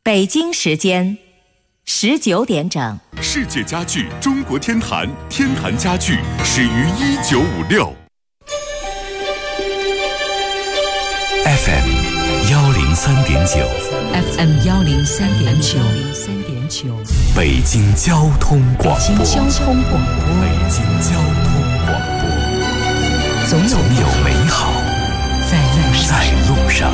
北京时间19点整。 世界家具中国天坛，天坛家具始于1956。 FM 103.9 FM 103.9 北京交通广播。 北京交通广播。总有美好在路上。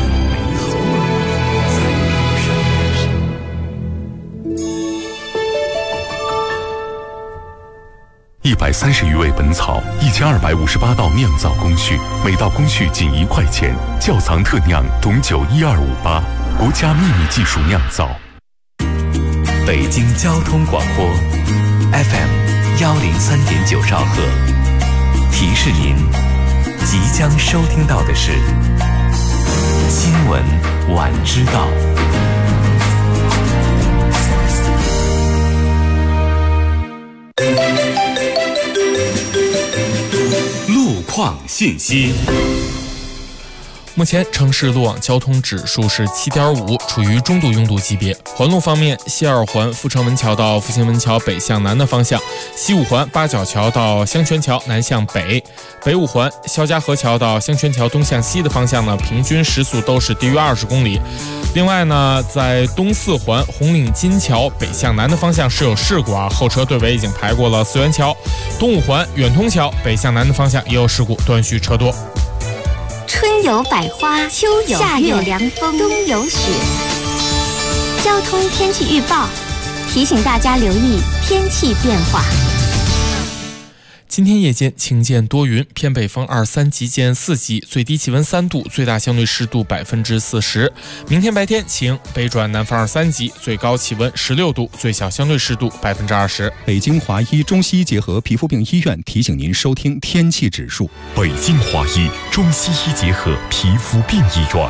130余味本草，1258道酿造工序，每道工序仅1块钱。窖藏特酿董酒12588，国家秘密技术酿造。 北京交通广播 FM 103.9兆赫，提示您即将收听到的是新闻晚知道。 路况信息。 目前城市路网交通指数是7.5，处于中度拥堵级别。环路方面，西二环阜成门桥到复兴门桥北向南的方向，西五环八角桥到香泉桥南向北，北五环肖家河桥到香泉桥东向西的方向呢，平均时速都是低于20公里。另外呢，在东四环红岭金桥北向南的方向是有事故啊，后车队尾已经排过了四元桥。东五环远通桥北向南的方向也有事故，断续车多。 春有百花，秋有夏有凉风，冬有雪。交通天气预报提醒大家留意天气变化。 今天夜间晴间多云，偏北风2-3级见4级，最低气温3度，最大相对湿度40%。明天白天晴，北转南风2-3级，最高气温16度，最小相对湿度20%。 北京华医中西医结合皮肤病医院提醒您收听天气指数。 北京华医中西医结合皮肤病医院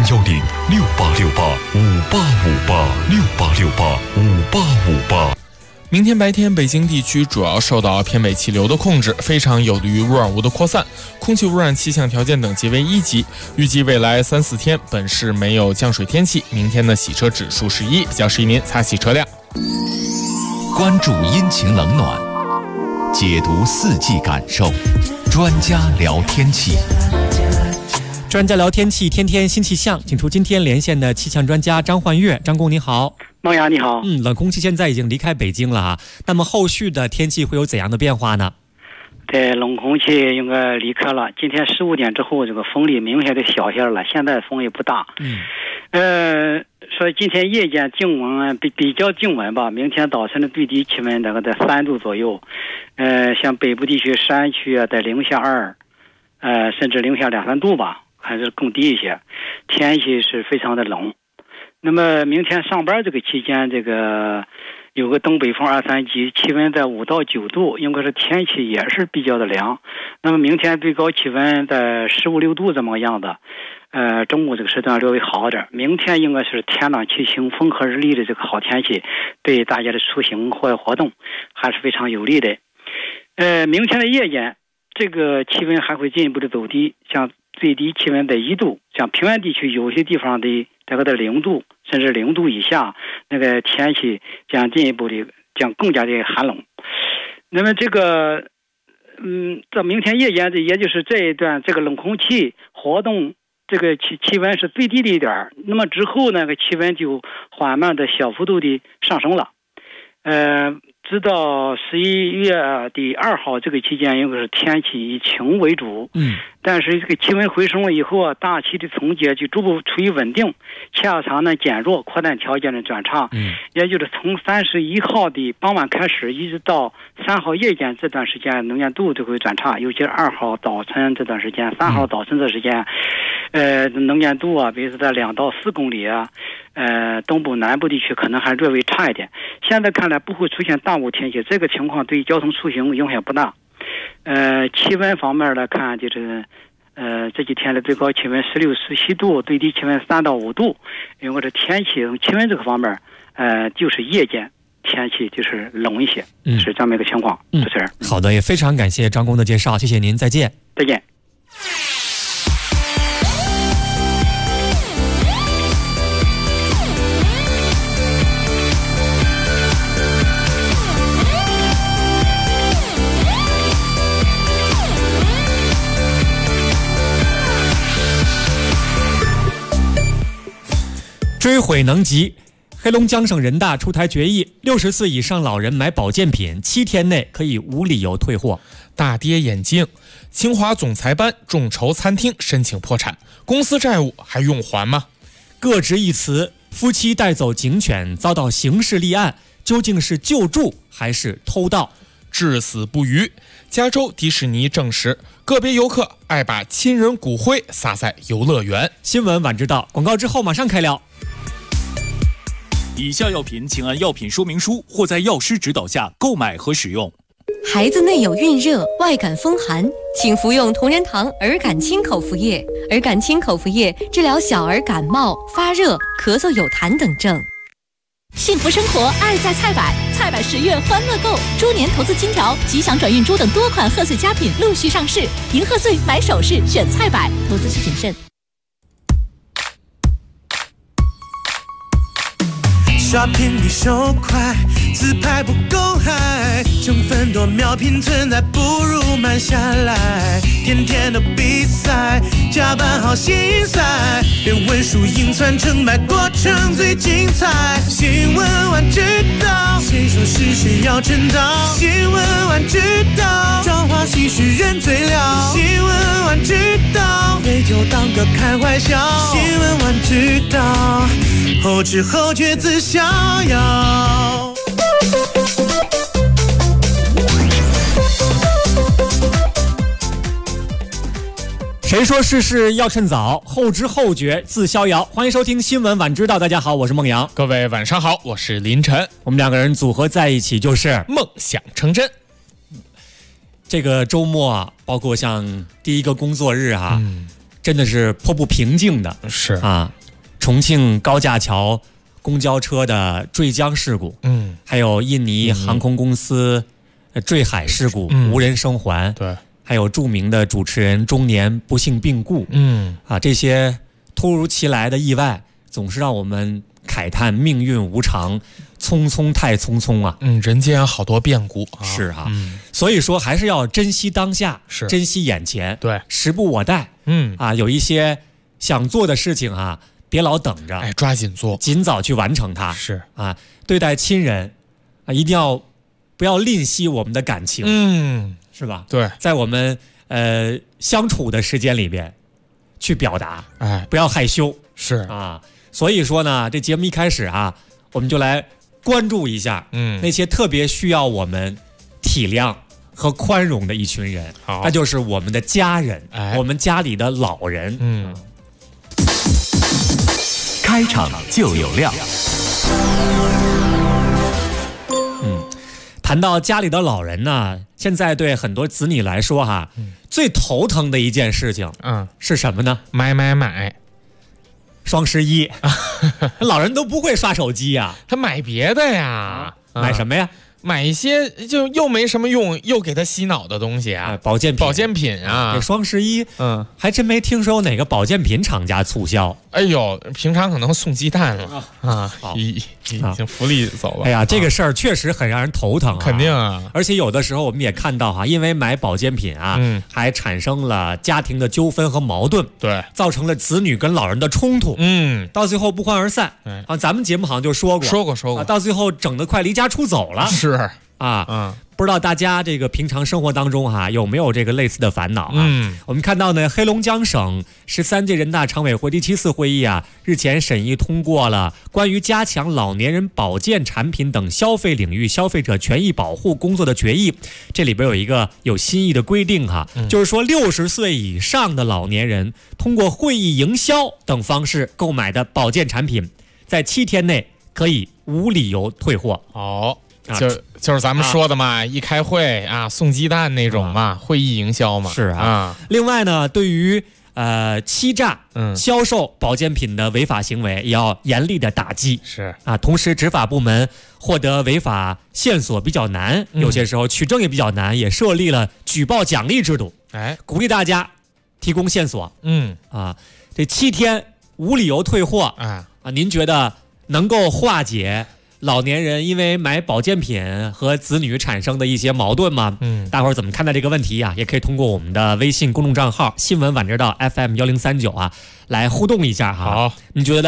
，010-6868-5858，6868-5858。 明天白天，北京地区主要受到偏北气流的控制，非常有利于污染物的扩散，空气污染气象条件等级为1级。预计未来3-4天，本市没有降水天气。明天的洗车指数是1，比较适宜您擦洗车辆。 关注阴晴冷暖，解读4季感受，专家聊天气。 专家聊天气，天天新气象，请出今天连线的气象专家张焕月。张工你好。 孟阳你好。 冷空气现在已经离开北京了哈，那么后续的天气会有怎样的变化呢？ 对，冷空气应该离开了。今天15点之后，这个风力明显的小些了，现在风也不大。所以今天夜间静温比较静温吧。明天早晨的最低气温大概在3度左右。像北部地区山区啊，在零下2，甚至零下2-3度吧，还是更低一些。天气是非常的冷。那么明天上班这个期间，这个有个东北风2-3级，气温在5到9度，应该是天气也是比较的凉。那么明天最高气温在15-16度这么个样子。中午这个时段略微好点。明天应该是天朗气清、风和日丽的这个好天气，对大家的出行或活动还是非常有利的。明天的夜间，这个气温还会进一步的走低，像最低气温在1度，像平原地区有些地方的大概在0度甚至0度以下，那个天气将进一步的将更加的寒冷。那么这个在明天夜间，也就是这一段这个冷空气活动，这个气温是最低的一点，那么之后那个气温就缓慢的小幅度的上升了。直到11月2号这个期间，应该是天气以晴为主。但是这个气温回升了以后啊，大气的层阶就逐步处于稳定，气压场呢减弱，扩散条件的转差。也就是从31号的傍晚开始，一直到3号夜间这段时间，能见度就会转差。尤其是2号早晨这段时间，3号早晨这时间，能见度啊，比如说在2到4公里啊。东部南部地区可能还略微差一点。现在看来不会出现大雾天气，这个情况对交通出行影响不大。气温方面来看，就是这几天的最高气温16-17度，最低气温3到5度。因为这天气气温这个方面，就是夜间天气就是冷一些，是这么一个情况。主持人， 好的，也非常感谢张工的介绍，谢谢您，再见。 再见。 追悔能急。黑龙江省人大出台决议，60岁以上老人买保健品7天内可以无理由退货。 大跌眼镜，清华总裁班众筹餐厅申请破产，公司债务还用还吗？ 各执一词，夫妻带走警犬遭到刑事立案，究竟是救助还是偷盗？ 至死不渝。加州迪士尼证实，个别游客爱把亲人骨灰撒在游乐园。 新闻晚知道，广告之后马上开聊。 以下药品请按药品说明书或在药师指导下购买和使用。 孩子内有孕热、外感风寒，请服用同仁堂儿感清口服液。儿感清口服液治疗小儿感冒、发热、咳嗽有痰等症。 幸福生活，爱在菜百，菜百10月欢乐购，猪年投资金条、吉祥转运珠等多款贺岁佳品陆续上市。迎贺岁买首饰选菜百，投资需谨慎。 刷屏比手快，自拍不够嗨，成分多秒拼存在，不如慢下来。天天的比赛，加班好心塞，别问输赢算成败，过程最精彩。新闻晚知道，谁说是谁要称道？新闻晚知道，朝花夕拾人最了。新闻晚知道，杯酒当歌开怀笑。新闻晚知道，后知后觉自逍遥。 谁说事事要趁早，后知后觉自逍遥。欢迎收听新闻晚知道，大家好，我是孟阳。 各位晚上好，我是林晨。 我们两个人组合在一起就是梦想成真。 这个周末啊，包括像第一个工作日啊，真的是颇不平静的。 是啊，重庆高架桥公交车的坠江事故，还有印尼航空公司坠海事故，无人生还， 对， 还有著名的主持人中年不幸病故，这些突如其来的意外，总是让我们慨叹命运无常，匆匆太匆匆啊！ 人间好多变故啊！ 是啊，所以说还是要珍惜当下， 是珍惜眼前， 对， 时不我待，有一些想做的事情啊，别老等着， 抓紧做， 尽早去完成它。 是啊，对待亲人啊，一定要不要吝惜我们的感情，是吧？ 对， 在我们相处的时间里边去表达，不要害羞， 是啊。所以说呢，这节目一开始啊，我们就来关注一下，那些特别需要我们体谅和宽容的一群人，那就是我们的家人，我们家里的老人。 开场就有料。 谈到家里的老人呢，现在对很多子女来说哈，最头疼的一件事情，是什么呢？ 买。 双11，老人都不会刷手机呀， 他买别的呀， 买什么呀？ 买一些就又没什么用，又给他洗脑的东西啊， 保健品啊。 这双11，还真没听说有哪个保健品厂家促销。 哎呦，平常可能送鸡蛋了啊，已经福利走了。 哎呀，这个事儿确实很让人头疼啊， 肯定啊。 而且有的时候我们也看到哈，因为买保健品啊，还产生了家庭的纠纷和矛盾， 对， 造成了子女跟老人的冲突，到最后不欢而散。咱们节目好像就说过，到最后整得快离家出走了。 是啊，不知道大家这个平常生活当中哈，有没有这个类似的烦恼啊？我们看到呢，黑龙江省13届人大常委会第7次会议啊，日前审议通过了关于加强老年人保健产品等消费领域消费者权益保护工作的决议。这里边有一个有新意的规定哈，就是说60岁以上的老年人通过会议营销等方式购买的保健产品，在7天内可以无理由退货。 就是咱们说的嘛，一开会啊送鸡蛋那种嘛，会议营销嘛。 是啊。另外呢，对于欺诈销售保健品的违法行为，也要严厉的打击。 是啊，同时执法部门获得违法线索比较难，有些时候取证也比较难，也设立了举报奖励制度，鼓励大家提供线索。这7天无理由退货您觉得能够化解老年人因为买保健品和子女产生的一些矛盾吗？大伙儿怎么看待这个问题呀？也可以通过我们的微信公众账号新闻晚知道 FM1039来互动一下哈。 好， 你觉得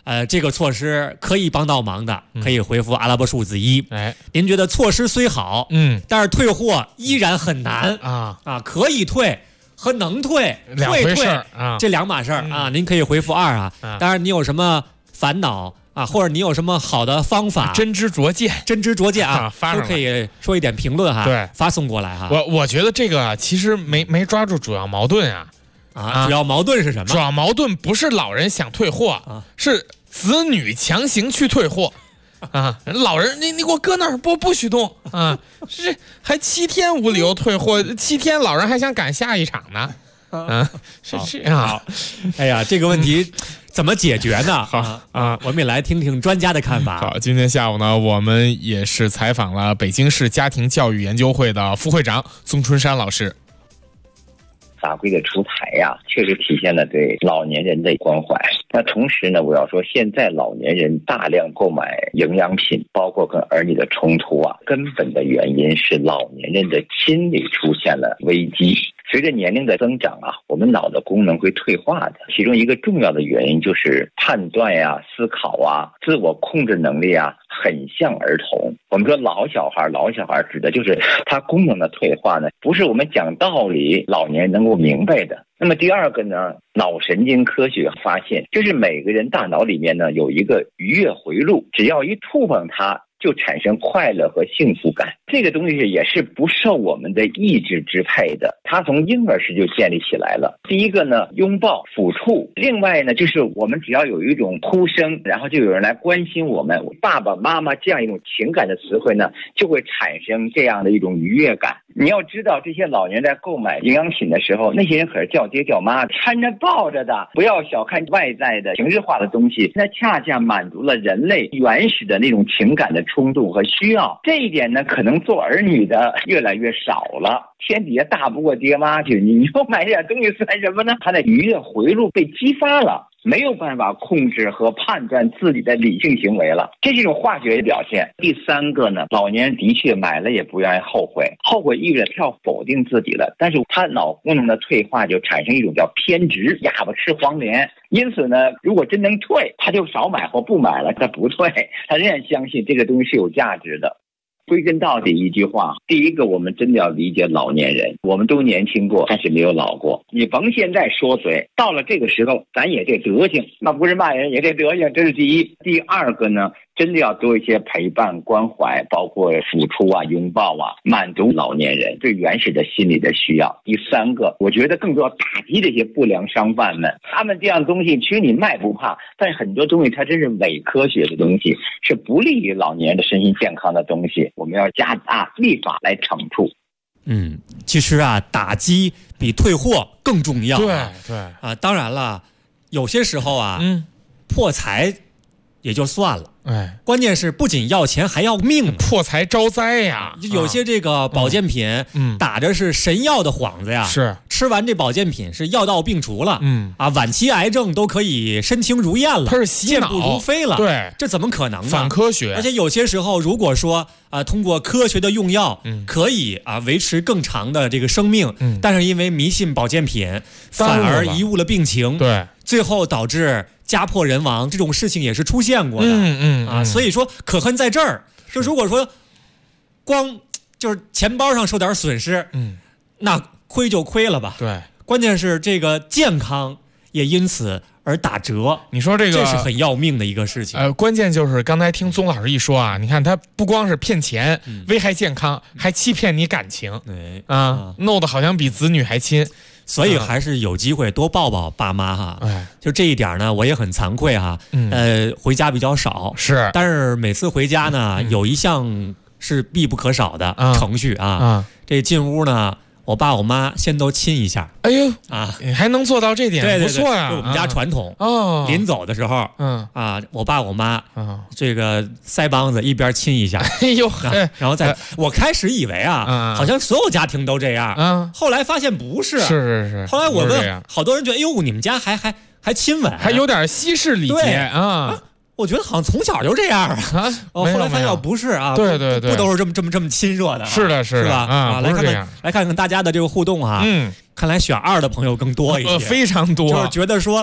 这个措施可以帮到忙的，可以回复阿拉伯数字1。您觉得措施虽好，但是退货依然很难啊，可以退和能退会退啊，这两码事儿啊。您可以回复2啊。当然，你有什么烦恼啊，或者你有什么好的方法， 真知灼见啊， 都可以说一点评论哈， 对， 发送过来哈。 我觉得这个其实没抓住主要矛盾啊。 主要矛盾是什么？ 主要矛盾不是老人想退货是子女强行去退货啊！老人，你给我搁那儿，不许动啊！是还7天无理由退货，7天老人还想赶下一场呢。是这样。 哎呀，这个问题怎么解决呢？ 好我们也来听听专家的看法。 好，今天下午呢，我们也是采访了北京市家庭教育研究会的副会长宗春山老师。 法规的出台呀，确实体现了对老年人的关怀。那同时呢，我要说，现在老年人大量购买营养品，包括跟儿女的冲突啊，根本的原因是老年人的心理出现了危机。随着年龄的增长啊，我们脑的功能会退化的，其中一个重要的原因就是判断呀、思考啊、自我控制能力啊，很像儿童。我们说老小孩指的就是他功能的退化呢，不是我们讲道理老年人能够明白的。那么第二个呢，脑神经科学发现，就是每个人大脑里面呢有一个愉悦回路，只要一触碰它，就产生快乐和幸福感。这个东西也是不受我们的意志支配的，它从婴儿时就建立起来了。第一个呢，拥抱抚触，另外呢，就是我们只要有一种哭声，然后就有人来关心我们，爸爸妈妈这样一种情感的词汇呢，就会产生这样的一种愉悦感。你要知道，这些老年在购买营养品的时候，那些人可是叫爹叫妈搀着抱着的。不要小看外在的形式化的东西，那恰恰满足了人类原始的那种情感的冲动和需要。这一点呢，可能做儿女的越来越少了。天底下大不过爹妈去，你又买这点东西算什么呢？他的愉悦回路被激发了，没有办法控制和判断自己的理性行为了，这是一种化学的表现。第三个呢，老年人的确买了也不愿意后悔，后悔意味着他要否定自己了，但是他脑功能的退化就产生一种叫偏执，哑巴吃黄连。因此呢，如果真能退，他就少买或不买了，他不退，他仍然相信这个东西是有价值的。归根到底一句话，第一个，我们真的要理解老年人，我们都年轻过，但是没有老过。你甭现在说嘴，到了这个时候，咱也这德行，那不是骂人，也这德行，这是第一。第二个呢，真的要多一些陪伴关怀，包括抚触啊、拥抱啊，满足老年人最原始的心理的需要。第三个，我觉得更多要打击这些不良商贩们，他们这样东西其实你卖不怕，但是很多东西它真是伪科学的东西，是不利于老年人的身心健康的东西，我们要加大立法来惩处。 其实啊，打击比退货更重要。 对啊，当然了，有些时候啊，破财也就算了，关键是不仅要钱还要命， 破财招灾呀。 有些这个保健品，打着是神药的幌子呀， 是吃完这保健品是药到病除了，晚期癌症都可以身轻如燕了， 它是洗脑健步如飞了， 对， 这怎么可能呢？ 反科学。 而且有些时候，如果说通过科学的用药，可以维持更长的这个生命，但是因为迷信保健品，反而贻误了病情， 对， 最后导致家破人亡，这种事情也是出现过的。所以说可恨在这儿，就如果说光就是钱包上受点损失，那亏就亏了吧。 对， 关键是这个健康也因此而打折。 你说这个是很要命的一个事情。 关键就是刚才听宗老师一说啊，你看他不光是骗钱，危害健康，还欺骗你感情，弄得好像比子女还亲。 所以还是有机会多抱抱爸妈哈。就这一点呢，我也很惭愧哈。回家比较少， 是， 但是每次回家呢，有一项是必不可少的程序啊。这进屋呢，我爸我妈先都亲一下。 哎呦你还能做到这点， 对， 不错呀。 我们家传统临走的时候，我爸我妈这个腮帮子一边亲一下。 哎呦， 然后我开始以为好像所有家庭都这样，后来发现不是， 是。 后来我问好多人，觉得哎呦，你们家还亲吻， 还有点西式礼节啊。 我觉得好像从小就这样后来发现不是啊， 对， 不都是这么亲热的， 是的，是吧？来看看大家的这个互动哈，看来选2的朋友更多一些， 非常多， 就是觉得说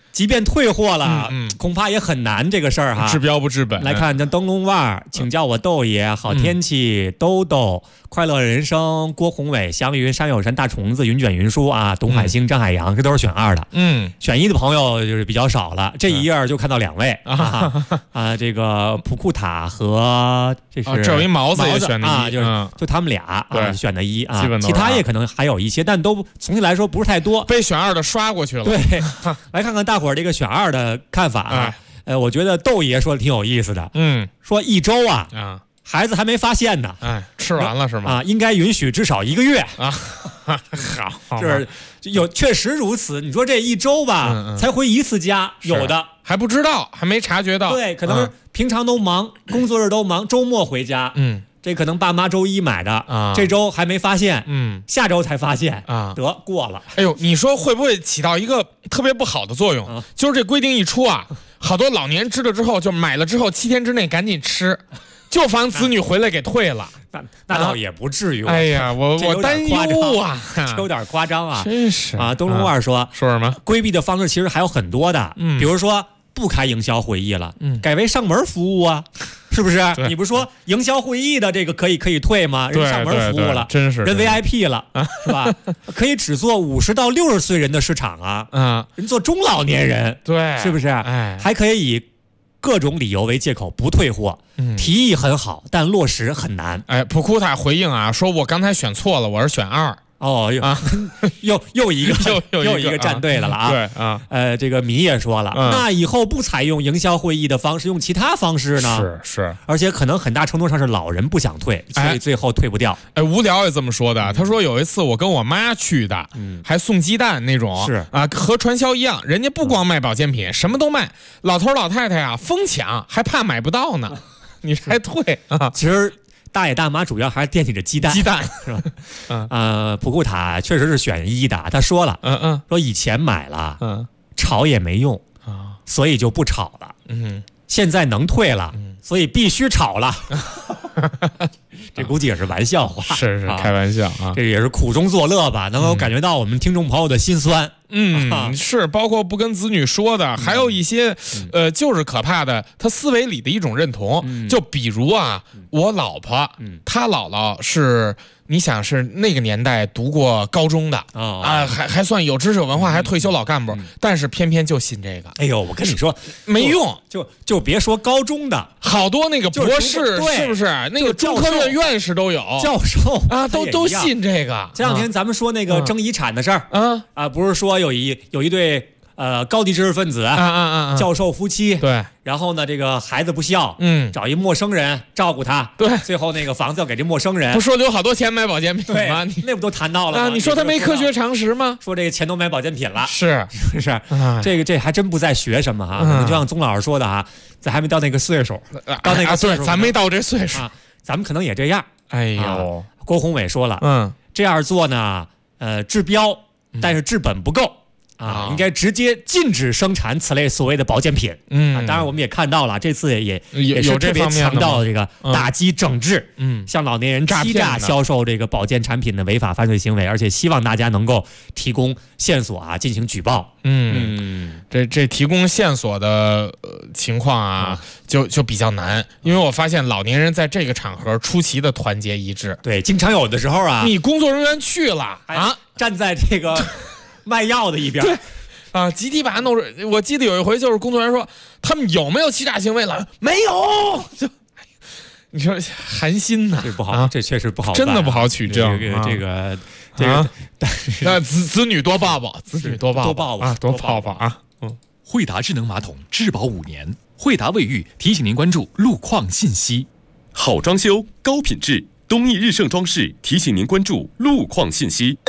即便退货了，恐怕也很难这个事儿哈。 治标不治本。 来看这灯笼腕，请叫我豆爷，好天气，兜兜，快乐人生，郭宏伟，祥云，山有山，大虫子，云卷云舒啊，董海星，张海洋，这都是选2的。选1的朋友就是比较少了，这一页就看到2位这个普库塔和这是这有一毛子也选的 1，就他们俩选的1啊， 基本都其他也可能还有一些，但都总体来说不是太多， 被选2的刷过去了。 对，来看看大伙儿这个选2的看法啊。我觉得豆爷说的挺有意思的。说1周孩子还没发现呢， 吃完了是吗？ 应该允许至少1个月啊。好， 就是确实如此。你说这1周吧，才回1次家，有的还不知道，还没察觉到。 对，可能平常都忙，工作日都忙，周末回家。这可能爸妈周1买的，这周还没发现，下周才发现得过了。 哎呦，你说会不会起到一个特别不好的作用？就是这规定一出好多老年知道之后，就买了之后7天之内赶紧吃，就防子女回来给退了。 那倒也不至于。 哎呀，我担忧啊， 这有点夸张啊， 真是啊。东龙二说什么？ 规避的方式其实还有很多的，比如说不开营销会议了，改为上门服务啊。是不是？你不是说营销会议的这个可以退吗？人上门服务了， 真是人 VIP 了，是吧？可以只做50到60岁人的市场人做中老年人， 对， 是不是？还可以以各种理由为借口不退货，提议很好，但落实很难。 普库塔回应说我刚才选错了，我是选2。 又一个站队的了啊！ 对这个米也说了，那以后不采用营销会议的方式，用其他方式呢？ 是， 而且可能很大程度上是老人不想退，所以最后退不掉。 无聊也这么说的。他说有一次我跟我妈去的，还送鸡蛋那种， 是和传销一样，人家不光卖保健品，什么都卖。老头老太太疯抢，还怕买不到呢，你还退啊？ 其实。大爷大妈主要还是惦记着鸡蛋，是吧？普库塔确实是选1的，他说了，说以前买了，炒也没用所以就不炒了，现在能退了，所以必须炒了。这估计也是玩笑话， 是开玩笑啊， 这也是苦中作乐吧，能够感觉到我们听众朋友的心酸。 是包括不跟子女说的，还有一些就是可怕的，他思维里的一种认同。就比如我老婆，她姥姥是。你想是那个年代读过高中的还算有知识有文化，还退休老干部，但是偏偏就信这个。 哎呦，我跟你说没用， 就别说高中的， 好多那个博士是不是？那个中科院院士都有， 教授都信这个。 前两天咱们说那个争遗产的事儿不是说有一对高级知识分子教授夫妻， 对， 然后呢，这个孩子不孝，找一陌生人照顾他， 对， 最后那个房子要给这陌生人， 不说留好多钱买保健品吗？ 那不都谈到了吗？ 你说他没科学常识吗？ 说这个钱都买保健品了， 是不是？这还真不在学什么可能就像宗老师说的咱还没到那个岁数，到那个岁数， 咱没到这岁数咱们可能也这样。 哎呦， 郭宏伟说了，这样做呢，治标，但是治本不够。应该直接禁止生产此类所谓的保健品。当然我们也看到了，这次也是特别强调这个打击整治，向老年人欺诈销售这个保健产品的违法犯罪行为，而且希望大家能够提供线索进行举报。 这提供线索的情况就比较难，因为我发现老年人在这个场合出奇的团结一致。 对，经常有的时候你工作人员去了站在这个卖药的一边， 对集体把他弄出。我记得有一回就是工作人员说他们有没有欺诈行为了，没有，你说寒心呐， 这不好，这确实不好， 真的不好取证。 这个， 那子女多抱抱，子女多抱抱多抱抱惠达智能马桶质保5年，惠达卫浴提醒您关注路况信息。 好装修，高品质，东义日盛装饰提醒您关注路况信息。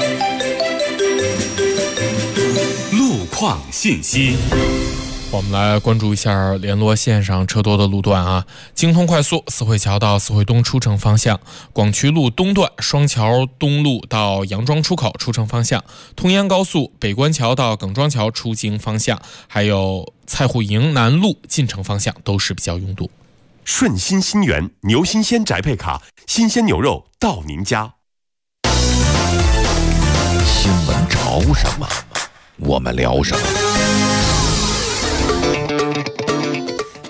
路况信息， 我们来关注一下联络线上车多的路段京通快速四惠桥到四惠东出城方向，广渠路东段双桥东路到杨庄出口出城方向，通烟高速北关桥到耿庄桥出京方向，还有蔡户营南路进城方向都是比较拥堵。 顺心新源牛新鲜宅配卡，新鲜牛肉到您家。 新闻潮什么，我们聊什么。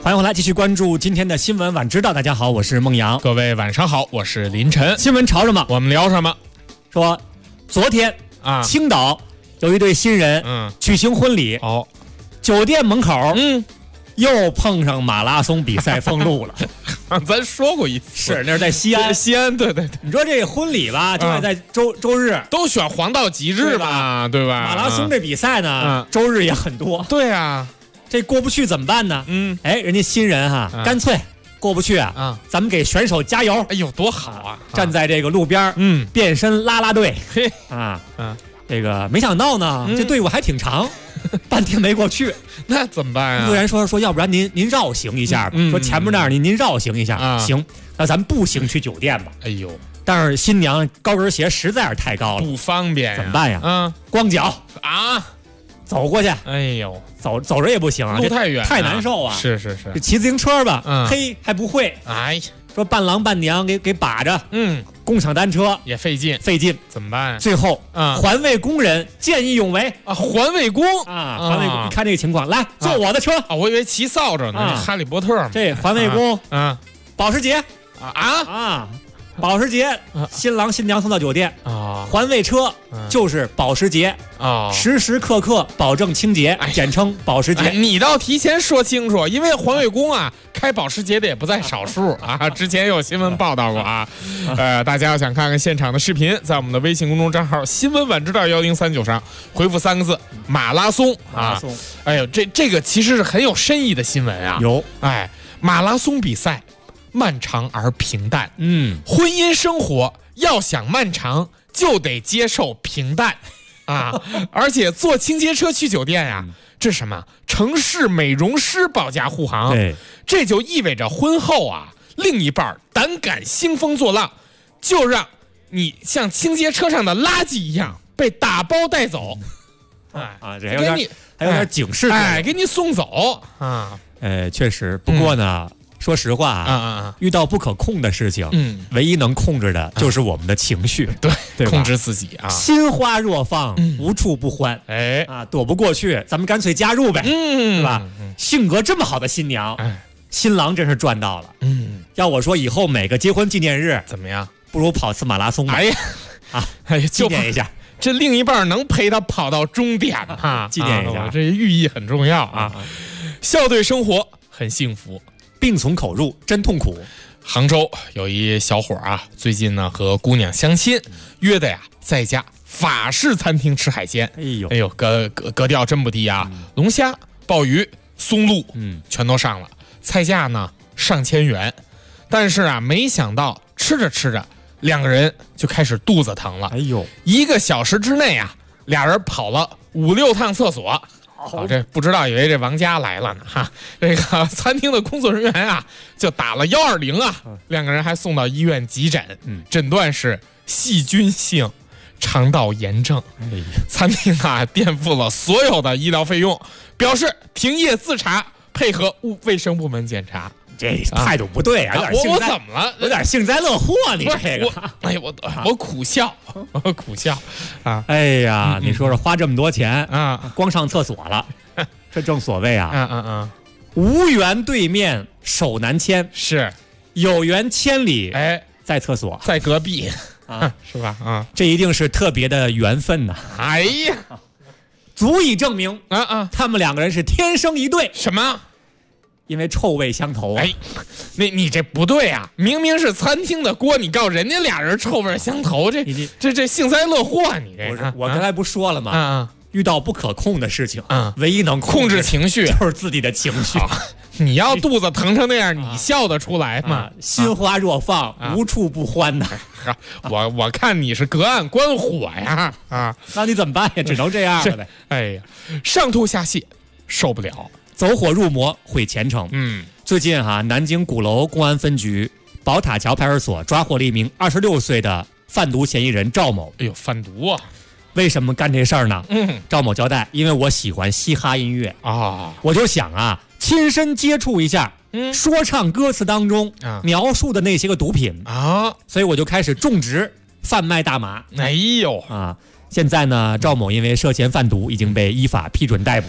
欢迎回来，继续关注今天的新闻晚知道。大家好，我是孟阳。 各位晚上好，我是林晨。 新闻潮什么？ 我们聊什么？ 说昨天啊，青岛有一对新人举行婚礼，酒店门口又碰上马拉松比赛封路了。 咱说过一次， 是那是在西安， 西安对对对。 你说这婚礼吧，就在周日， 都选黄道吉日吧，对吧？ 马拉松这比赛呢，周日也很多。 对啊， 这过不去怎么办呢？人家新人哈，干脆过不去啊，咱们给选手加油。 哎呦，多好啊！ 站在这个路边，变身啦啦队，这个没想到呢，这队伍还挺长。半天没过去， 那怎么办啊？ 工作人员说，要不然您绕行一下吧，说前面那儿您绕行一下，行，那咱步行去酒店吧。 哎呦， 但是新娘高跟鞋实在是太高了， 不方便， 怎么办呀？光脚啊， 走过去。 哎呦， 走着也不行啊， 路太远， 太难受啊。 是， 这骑自行车吧，嘿还不会， 哎， 说伴郎伴娘给把着，共享单车也费劲，怎么办？ 最后环卫工人见义勇为啊，环卫工环卫工，你看这个情况，来坐我的车啊，我以为骑扫帚呢，哈利波特嘛。 这环卫工保时捷保时捷，新郎新娘送到酒店环卫车就是保时捷时时刻刻保证清洁，简称保时捷。 你倒提前说清楚，因为环卫工啊开保时捷的也不在少数啊，之前有新闻报道过啊。大家要想看看现场的视频，在我们的微信公众账号新闻晚知道1039上回复3个字马拉松啊。哎呦，这个其实是很有深意的新闻啊。 有， 马拉松比赛漫长而平淡，婚姻生活要想漫长，就得接受平淡啊！而且坐清洁车去酒店呀，这是什么？城市美容师保驾护航， 对， 这就意味着婚后啊，另一半胆敢兴风作浪，就让你像清洁车上的垃圾一样被打包带走。 这还有点警示， 给你送走啊！ 确实，不过呢。说实话遇到不可控的事情，唯一能控制的就是我们的情绪，对， 控制自己啊， 心花若放，无处不欢，躲不过去，咱们干脆加入呗，是吧？性格这么好的新娘，新郎真是赚到了，要我说，以后每个结婚纪念日怎么样？ 不如跑次马拉松吧，纪念一下， 这另一半能陪他跑到终点啊， 纪念一下， 这寓意很重要啊，校队生活很幸福。 病从口入，真痛苦。 杭州有一小伙啊，最近呢和姑娘相亲，约的呀在一家法式餐厅吃海鲜。哎呦，格调真不低啊！龙虾、鲍鱼、松露，全都上了，菜价呢上千元。但是啊，没想到吃着吃着，两个人就开始肚子疼了。 哎呦 ，1个小时之内啊，俩人跑了5、6趟厕所。这不知道以为这王家来了呢哈，这个餐厅的工作人员啊就打了120啊，两个人还送到医院急诊，诊断是细菌性肠道炎症。餐厅啊垫付了所有的医疗费用，表示停业自查，配合卫生部门检查。 这态度不对啊！ 我怎么了？ 有点幸灾乐祸，你这个。 我苦笑，苦笑啊！ 哎呀，你说说花这么多钱啊，光上厕所了，这正所谓啊，无缘对面手难牵， 是有缘千里在厕所， 在隔壁啊，是吧？啊， 这一定是特别的缘分呐！ 哎呀， 足以证明他们两个人是天生一对。 什么？ 因为臭味相投啊！ 你这不对啊！明明是餐厅的锅，你告人家俩人臭味相投，这幸灾乐祸啊！你这我刚才不说了吗？遇到不可控的事情，唯一能控制情绪就是自己的情绪。 你要肚子疼成那样，你笑得出来吗？ 心花若放，无处不欢呐！ 我看你是隔岸观火呀！ 那你怎么办呀？只能这样了呗。 哎呀，上吐下泻，受不了。 走火入魔毁前程。最近南京鼓楼公安分局宝塔桥派出所抓获了一名26岁的贩毒嫌疑人赵某。 哎呦，贩毒啊！ 为什么干这事儿呢？赵某交代，因为我喜欢嘻哈音乐啊，我就想亲身接触一下说唱歌词当中描述的那些个毒品啊，所以我就开始种植贩卖大麻。 哎呦现在呢，赵某因为涉嫌贩毒已经被依法批准逮捕。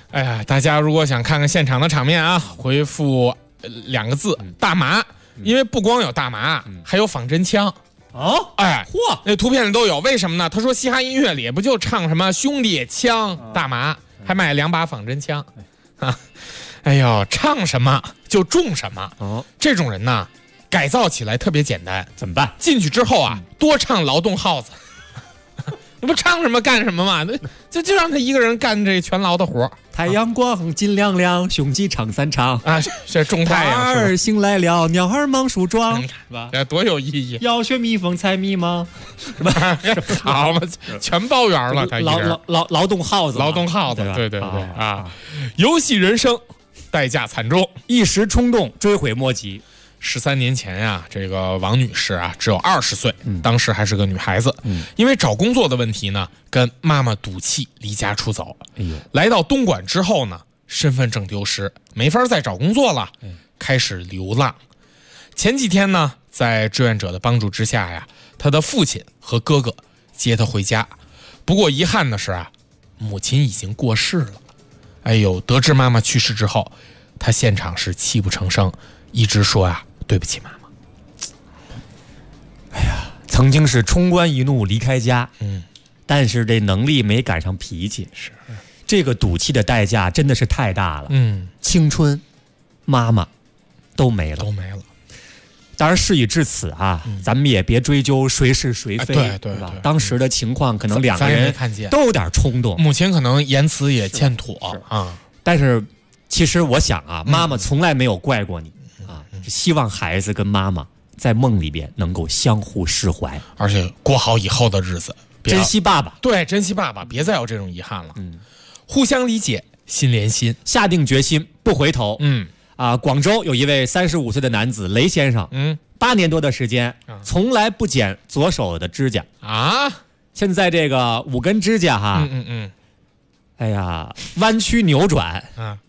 哎呀，大家如果想看看现场的场面啊，回复2个字大麻，因为不光有大麻，还有仿真枪。 哦， 哎， 嚯， 那图片里都有，为什么呢？他说嘻哈音乐里不就唱什么兄弟枪、大麻，还买2把仿真枪啊！哎呦，唱什么就中什么。 哦， 这种人呢，改造起来特别简单， 怎么办？ 进去之后啊，多唱劳动号子。你不唱什么干什么嘛？就让他一个人干这全劳的活。 太阳光金亮亮，雄鸡唱3唱啊！这种太阳。 鸟儿醒来了，鸟儿忙梳妆， 这多有意义！ 要学蜜蜂采蜜吗？是吧？ 好嘛，全包圆了。他劳动号子， 劳动号子，对啊！游戏人生，代价惨重， 一时冲动，追悔莫及。 13年前呀，这个王女士啊只有20岁，当时还是个女孩子，因为找工作的问题呢，跟妈妈赌气离家出走。来到东莞之后呢，身份证丢失，没法再找工作了，开始流浪。前几天呢，在志愿者的帮助之下呀，她的父亲和哥哥接她回家。不过遗憾的是啊，母亲已经过世了。哎呦，得知妈妈去世之后，她现场是泣不成声，一直说啊，对不起妈妈。 哎呀，曾经是冲冠一怒离开家，但是这能力没赶上脾气， 是这个赌气的代价真的是太大了。青春、妈妈都没了。当然事已至此啊，咱们也别追究谁是谁非，对吧？当时的情况可能2个人都有点冲动， 母亲可能言辞也欠妥啊。 但是其实我想啊，妈妈从来没有怪过你啊，希望孩子跟妈妈在梦里边能够相互释怀， 而且过好以后的日子， 珍惜爸爸。 对，珍惜爸爸，别再有这种遗憾了。互相理解，心连心， 下定决心不回头。广州有一位35岁的男子雷先生，8年多的时间，从来不剪左手的指甲啊。现在这个5根指甲哈，哎呀，弯曲扭转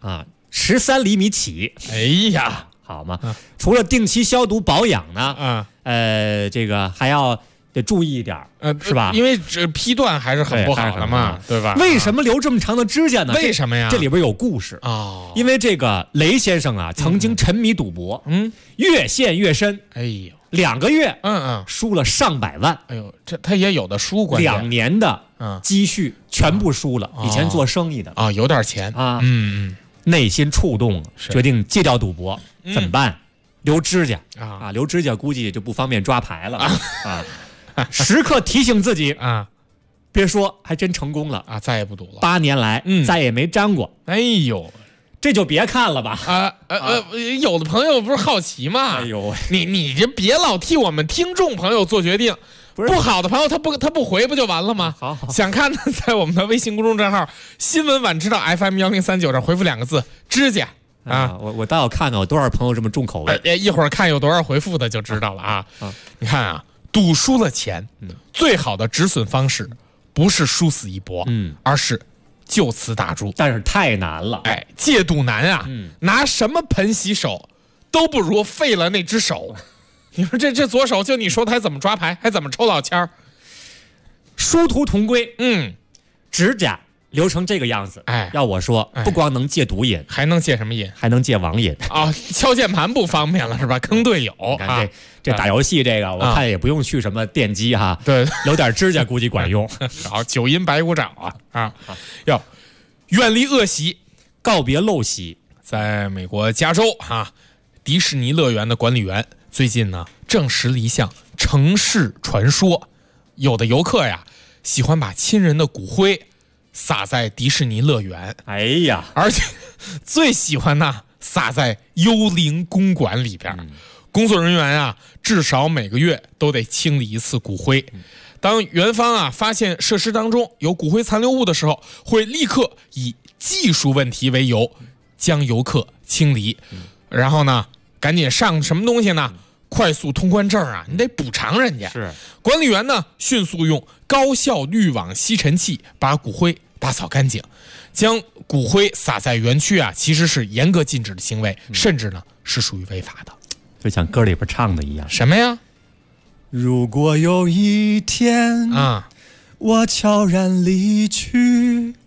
，13厘米起。 哎呀， 好嘛，除了定期消毒保养呢，这个还要得注意一点，是吧？ 因为这劈断还是很不好的嘛，对吧？ 为什么留这么长的指甲呢？ 为什么呀？ 这里边有故事哦。因为这个雷先生啊，曾经沉迷赌博，越陷越深。哎呦，2个月，输了上百万。 哎呦，这他也有的输过。 2年的积蓄全部输了。以前做生意的啊，有点钱啊， 内心触动了，决定戒掉赌博。怎么办？留指甲啊，留指甲估计就不方便抓牌了啊。时刻提醒自己啊，别说还真成功了啊， 再也不赌了。 8年来，再也没沾过。 哎呦， 这就别看了吧有的朋友不是好奇吗？ 哎呦， 你这别老替我们听众朋友做决定，不好的朋友他不回不就完了吗？ 好， 想看的在我们的微信公众账号新闻晚知道 FM1039上回复2个字指甲。 我倒要看看有多少朋友这么重口味。 一会儿看有多少回复的就知道了啊。你看啊，赌输了钱，最好的止损方式不是殊死一搏，而是就此打住。 但是太难了， 哎，戒赌难啊！拿什么盆洗手，都不如废了那只手。你说这左手就你说他还怎么抓牌，还怎么抽老签儿？ 殊途同归。指甲留成这个样子，要我说，不光能戒毒瘾， 还能戒什么瘾？ 还能戒网瘾啊！敲键盘不方便了是吧？坑队友啊！这打游戏这个，我看也不用去什么电击哈， 对， 留点指甲估计管用。 好，9阴白骨爪啊！要远离恶习， 告别陋习。 在美国加州迪士尼乐园的管理员最近呢证实了一项城市传说，有的游客呀喜欢把亲人的骨灰撒在迪士尼乐园， 哎呀， 而且最喜欢呢撒在幽灵公馆里边。工作人员啊，至少每个月都得清理一次骨灰。当园方发现设施当中有骨灰残留物的时候，会立刻以技术问题为由将游客清理。然后呢，赶紧上什么东西呢？快速通关证啊，你得补偿人家。 是， 管理员呢迅速用高效滤网吸尘器把骨灰打扫干净，将骨灰撒在园区其实是严格禁止的行为，甚至呢是属于违法的。 就像歌里边唱的一样， 什么呀？ 如果有一天我悄然离去，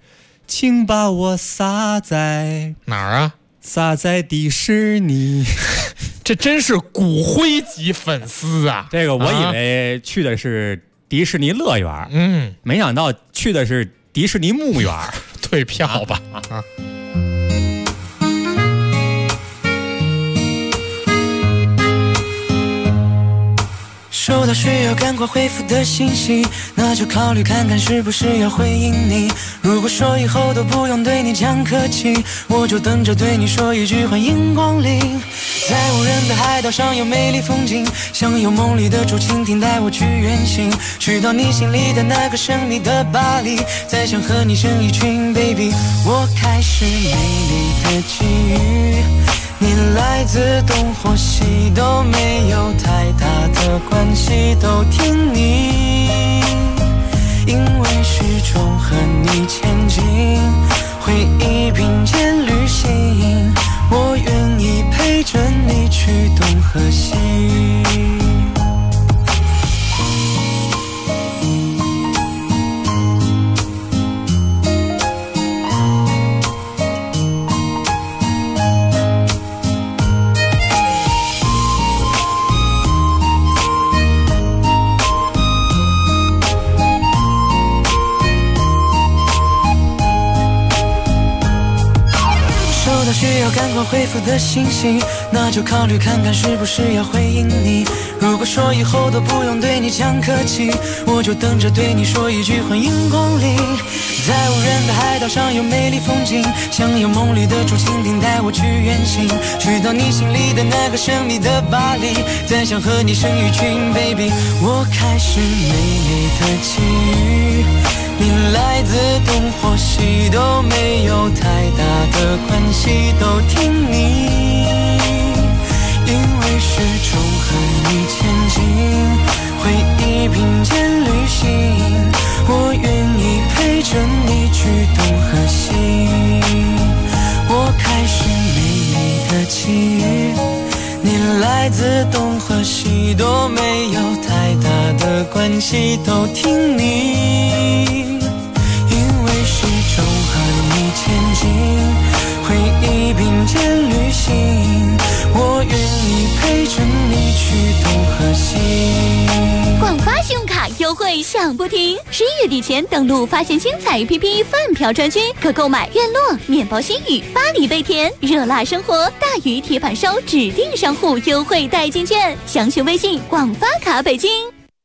请把我撒在哪儿啊？ 撒在迪士尼。 这真是骨灰级粉丝啊！ 这个我以为去的是迪士尼乐园，没想到去的是迪士尼墓园。 退票吧啊！ 收到需要赶快回复的信息，那就考虑看看是不是要回应你。如果说以后都不用对你讲客气，我就等着对你说一句欢迎光临。在无人的海岛上有美丽风景，想有梦里的竹蜻蜓带我去远行，去到你心里的那个神秘的巴黎，再想和你生一群 baby。 我开始美丽的际遇，你来自东或西都没有太大的关系，都听你，因为始终和你前进，回忆并肩旅行，我愿意陪着你去东和西。需要赶快回复的信息，那就考虑看看是不是要回应你。如果说以后都不用对你讲客气，我就等着对你说一句欢迎光临。在无人的海岛上有美丽风景，想有梦里的竹蜻蜓带我去远行，去到你心里的那个神秘的巴黎，再想和你生一群 baby。 我开始美丽的际遇，你来自东或西都没有太大的关系，都听你，因为始终和你前进，回忆并肩旅行，我愿意陪着你去东和西。我开始美丽的际遇，你来自东和西都没有太大的关系，都听你，因为始终和你前进，回忆并肩旅行，我愿意陪着你去东和西。 广发信用卡优惠响不停，11月底前登录发现精彩 APP 饭票专区，可购买院落、面包新语、巴黎贝甜、热辣生活、大鱼铁板烧指定商户优惠代金券，详询微信广发卡北京。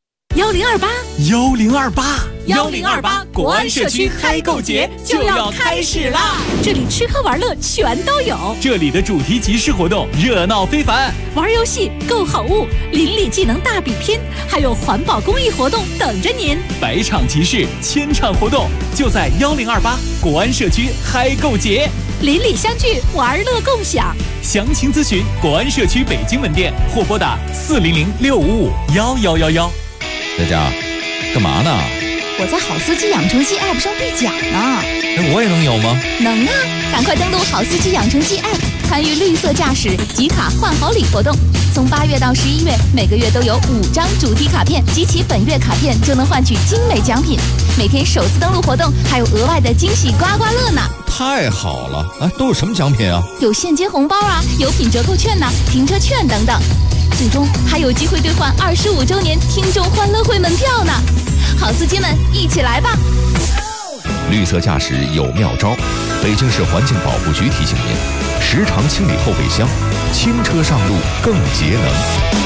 1028国安社区嗨购节就要开始啦！ 这里吃喝玩乐全都有， 这里的主题集市活动热闹非凡， 玩游戏、购好物、邻里技能大比拼，还有环保公益活动等着您。 百场集市，千场活动，就在1028国安社区嗨购节， 邻里相聚，玩乐共享。 详情咨询国安社区北京门店或拨打400-655-1111。 佳佳，干嘛呢？ 我在好司机养成记 App 上兑奖呢。 那我也能有吗？ 能啊！赶快登录好司机养成记 App， 参与绿色驾驶集卡换好礼活动。从8月到11月，每个月都有5张主题卡片，集齐本月卡片就能换取精美奖品。每天首次登录活动还有额外的惊喜刮刮乐呢！ 太好了！哎，都有什么奖品啊？ 有现金红包啊，有品折扣券呐、停车券等等。最终还有机会兑换25周年听众欢乐会门票呢！好司机们，一起来吧！ 绿色驾驶有妙招，北京市环境保护局提醒您：时常清理后备箱，轻车上路更节能。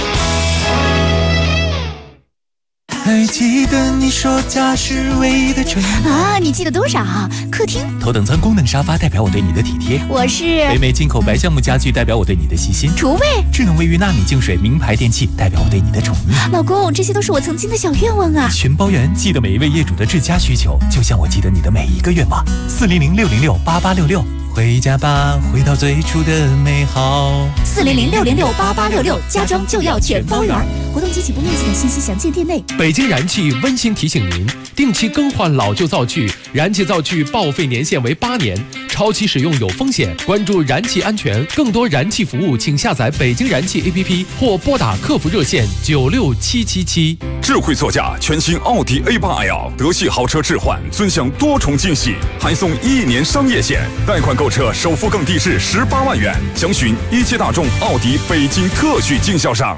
还记得你说家是唯一的纯啊？你记得多少？客厅头等舱功能沙发代表我对你的体贴， 我是北美进口白橡木家具代表我对你的细心， 厨卫智能卫浴纳米净水名牌电器代表我对你的宠溺。 老公，这些都是我曾经的小愿望啊！ 全包圆，记得每一位业主的至佳需求，就像我记得你的每一个愿望。400-606-8866，回家吧，回到最初的美好。 400-606-8866，家装就要全包圆。活动及起步面积等信息详见店内。 北京燃气温馨提醒您， 定期更换老旧灶具，燃气灶具报废年限为8年，超期使用有风险。关注燃气安全，更多燃气服务，请下载北京燃气 APP 或拨打客服热线96777。 智慧座驾全新奥迪 A8L 德系豪车置换，尊享多重惊喜，还送1年商业险，贷款购车首付更低至18万元。详询一汽大众奥迪北京特许经销商。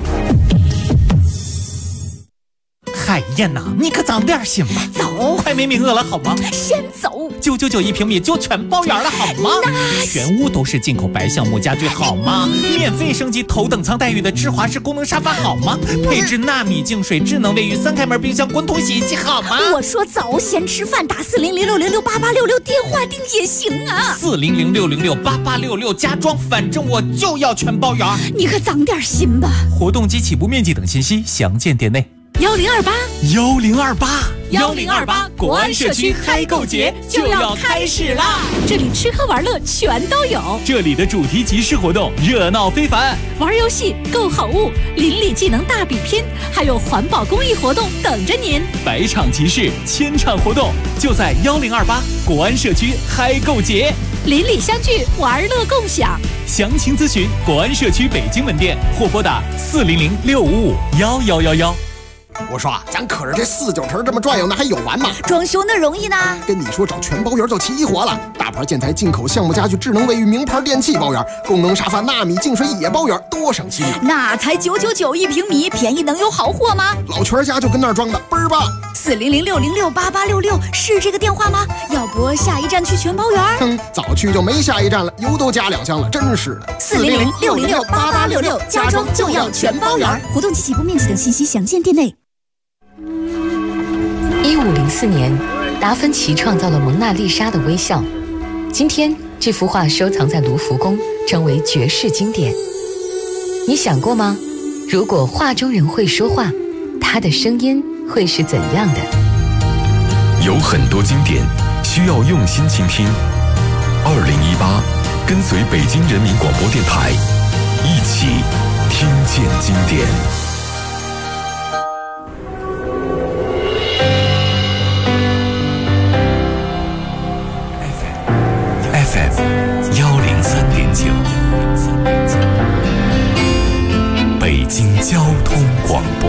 海燕呐，你可长点心吧！ 走， 快没名额了好吗？ 先走。 999一平米就全包圆了好吗？全屋都是进口白橡木家具好吗？免费升级头等舱待遇的智华式功能沙发好吗？配置纳米净水智能卫浴3开门冰箱滚筒洗衣机好吗？ 我说走，先吃饭打400606886电话订也行啊。 400606886加装，反正我就要全包圆。 你可长点心吧。 活动及起步面积等信息详见店内。 1028国安社区嗨购节就要开始啦！这里吃喝玩乐全都有， 这里的主题集市活动热闹非凡， 玩游戏、购好物、邻里技能大比拼，还有环保公益活动等着您。 百场集市，千场活动，就在1028国安社区嗨购节， 邻里相聚，玩乐共享。 详情咨询国安社区北京门店或拨打40065511111。 我说咱可是这4-9成这么转悠，那还有完吗？ 装修那容易呢。 跟你说找全包圆就齐活了，大牌建材、进口橡木家具、智能卫浴、名牌电器包圆，功能沙发、纳米净水也包圆，多省心啊！ 那才999一平米，便宜能有好货吗？ 老全家就跟那儿装的，倍儿棒。 400606886是这个电话吗？要不下一站去全包圆？ 早去就没下一站了，油都加2箱了，真是的。 400606886家装就要全包圆。活动及起步面积等信息详见店内。 1504年，达芬奇创造了蒙娜丽莎的微笑。今天，这幅画收藏在卢浮宫，成为绝世经典。你想过吗？如果画中人会说话，他的声音会是怎样的？ 有很多经典需要用心倾听。2018，跟随北京人民广播电台，一起听见经典。 FM103.9，北京交通广播，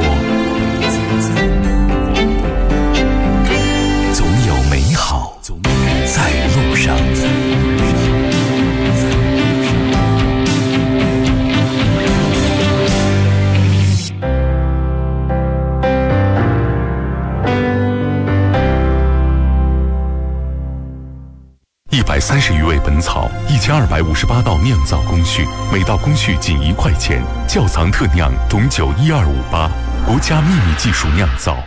总有美好在路上。 130余味本草，1258道酿造工序，每道工序仅1块钱。窖藏特酿董酒12588，国家秘密技术酿造。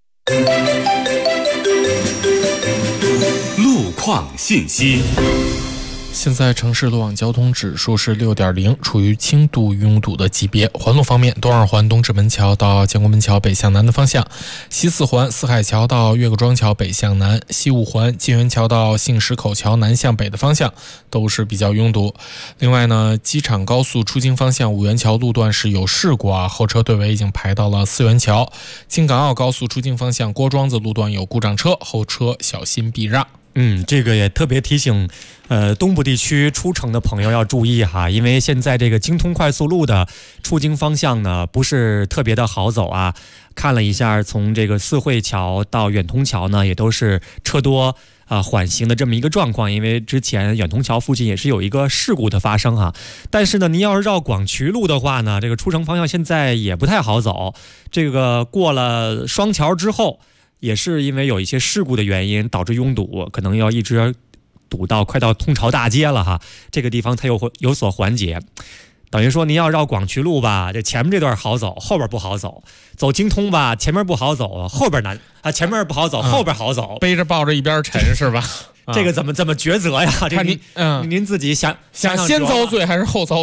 路况信息。 现在城市路网交通指数是6.0，处于轻度拥堵的级别。环路方面，东二环东直门桥到建国门桥北向南的方向，西四环四海桥到岳各庄桥北向南，西五环金源桥到杏石口桥南向北的方向都是比较拥堵。另外呢，机场高速出京方向五元桥路段是有事故啊，后车队尾已经排到了四元桥。京港澳高速出京方向郭庄子路段有故障车，后车小心避让。 这个也特别提醒东部地区出城的朋友要注意哈，因为现在这个京通快速路的出京方向呢不是特别的好走啊。看了一下，从这个四惠桥到远通桥呢也都是车多缓行的这么一个状况，因为之前远通桥附近也是有一个事故的发生哈。但是呢，您要是绕广渠路的话呢，这个出城方向现在也不太好走。这个过了双桥之后，也是因为有一些事故的原因导致拥堵，可能要一直堵到快到通朝大街了哈。这个地方它有所缓解，等于说您要绕广渠路吧，这前面这段好走，后边不好走；走京通吧，前面不好走，后边难啊，前面不好走，后边好走， 背着抱着一边沉是吧？ 这个怎么抉择呀？这您自己想先遭罪还是后遭罪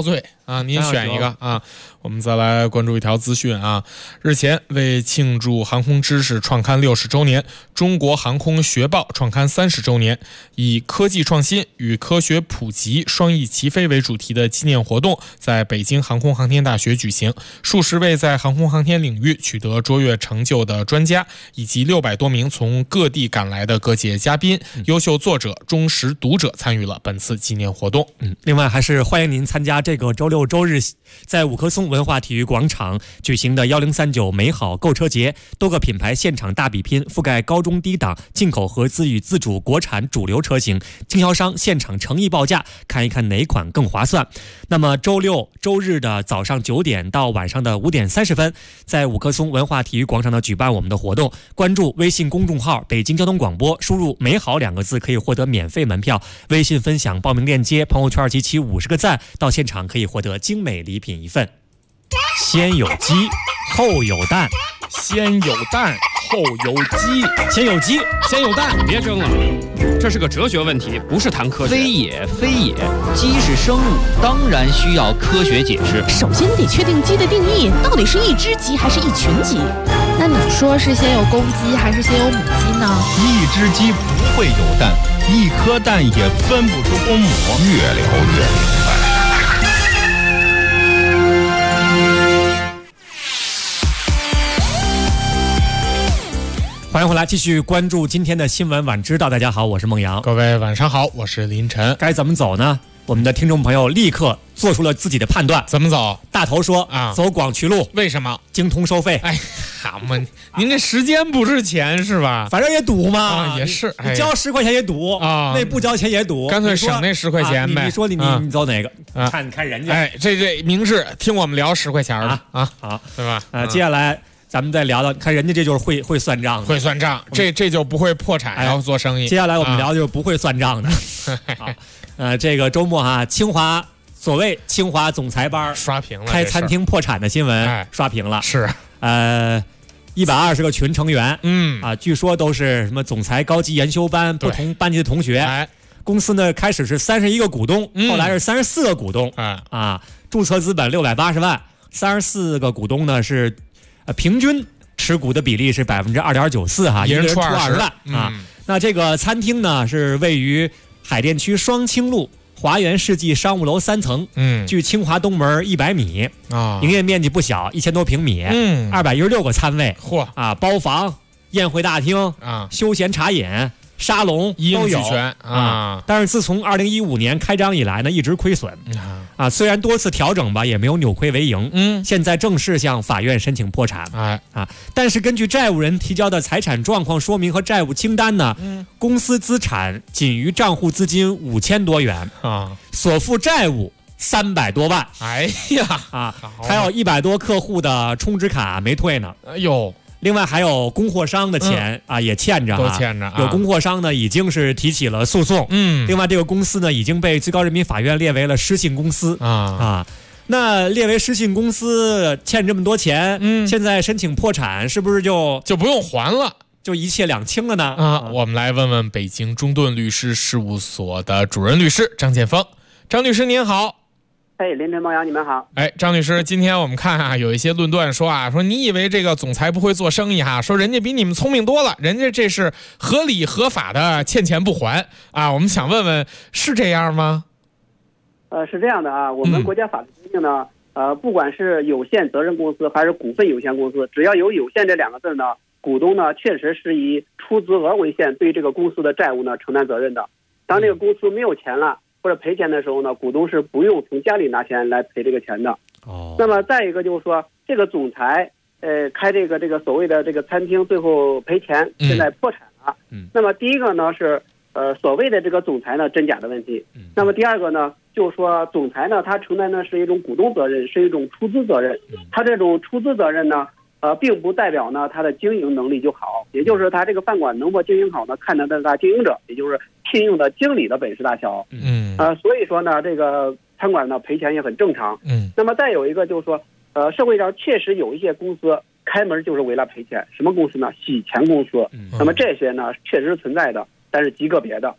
啊，您选一个啊。我们再来关注一条资讯啊，日前为庆祝航空知识创刊60周年，中国航空学报创刊30周年，以科技创新与科学普及双翼齐飞为主题的纪念活动在北京航空航天大学举行。数十位在航空航天领域取得卓越成就的专家，以及600多名从各地赶来的各界嘉宾、优秀作者、忠实读者参与了本次纪念活动。 另外还是欢迎您参加这个周六周日在五棵松文化体育广场举行的1039美好购车节，多个品牌现场大比拼，覆盖高中低档、进口合资与自主国产主流车型，经销商现场诚意报价，看一看哪款更划算。那么周六周日的早上9点到晚上的5点30分，在五棵松文化体育广场呢举办我们的活动，关注微信公众号北京交通广播，输入美好2个字可以获得免费门票，微信分享报名链接，朋友圈集齐50个赞，到现场可以获得精美礼品1份。先有鸡后有蛋， 先有蛋后有鸡， 先有鸡先有蛋，别争了，这是个哲学问题，不是谈科学。 非也非也，鸡是生物，当然需要科学解释。 首先得确定鸡的定义，到底是一只鸡还是一群鸡？ 那你说是先有公鸡还是先有母鸡呢？ 一只鸡不会有蛋，一颗蛋也分不出公母。 越聊越明白。 欢迎回来，继续关注今天的新闻晚知道。大家好，我是孟阳。 各位晚上好，我是林晨。 该怎么走呢？我们的听众朋友立刻做出了自己的判断。 怎么走？ 大头说啊， 走广渠路。 为什么？ 精通收费。 哎，好嘛，您这时间不是钱是吧？ 反正也堵嘛。 啊，也是。 你交10块钱也堵啊，那不交钱也堵。 干脆省那10块钱呗。 你说你走哪个？看人家。 哎，这明示听我们聊10块钱的啊， 好， 对吧？ 接下来。咱们再聊聊，看人家这就是会算账的， 会算账，这就不会破产要做生意。 接下来我们聊的就是不会算账的。这个周末哈，所谓清华总裁班刷屏了， 开餐厅破产的新闻刷屏了。 是 120个群成员，据说都是什么总裁高级研修班不同班级的同学。公司呢开始是31个股东，后来是34个股东，注册资本680万，34个股东呢是。平均持股的比例是2.94%哈，一个人出20万啊。那这个餐厅呢是位于海淀区双清路华园世纪商务楼3层，距清华东门100米啊，营业面积不小，1000多平米，216个餐位， 嚯啊， 包房、宴会大厅啊、休闲茶饮、沙龙都有啊。但是自从2015年开张以来呢，一直亏损啊。虽然多次调整吧，也没有扭亏为盈。现在正式向法院申请破产。但是根据债务人提交的财产状况说明和债务清单呢，公司资产仅余账户资金5000多元啊，所负债务300多万。 哎呀还有100多客户的充值卡没退呢。 哎呦。 另外还有供货商的钱也欠着， 都欠着。 有供货商呢已经是提起了诉讼。另外这个公司呢已经被最高人民法院列为了失信公司那列为失信公司欠这么多钱，现在申请破产是不是就不用还了， 就一切两清了呢？ 我们来问问北京中盾律师事务所的主任律师张建峰。张律师您好。 林晨、孟阳，你们好。 张律师，今天我们看有一些论断说你以为这个总裁不会做生意说人家比你们聪明多了，人家这是合理合法的欠钱不还我们想问问，是这样吗？ 是这样的我们国家法律规定呢，不管是有限责任公司还是股份有限公司，只要有有限这2个字呢，股东呢确实是以出资额为限对这个公司的债务呢承担责任的。当这个公司没有钱了或者赔钱的时候呢，股东是不用从家里拿钱来赔这个钱的。那么再一个就是说，这个总裁开这个所谓的这个餐厅最后赔钱，现在破产了。那么第一个呢是所谓的这个总裁呢真假的问题。那么第二个呢就是说，总裁呢他承担的是一种股东责任，是一种出资责任。他这种出资责任呢并不代表呢他的经营能力就好，也就是他这个饭馆能否经营好呢，看他的经营者，也就是聘用的经理的本事大小。所以说呢，这个餐馆呢赔钱也很正常。那么再有一个就是说，社会上确实有一些公司开门就是为了赔钱，什么公司呢？洗钱公司。那么这些呢确实是存在的，但是极个别的。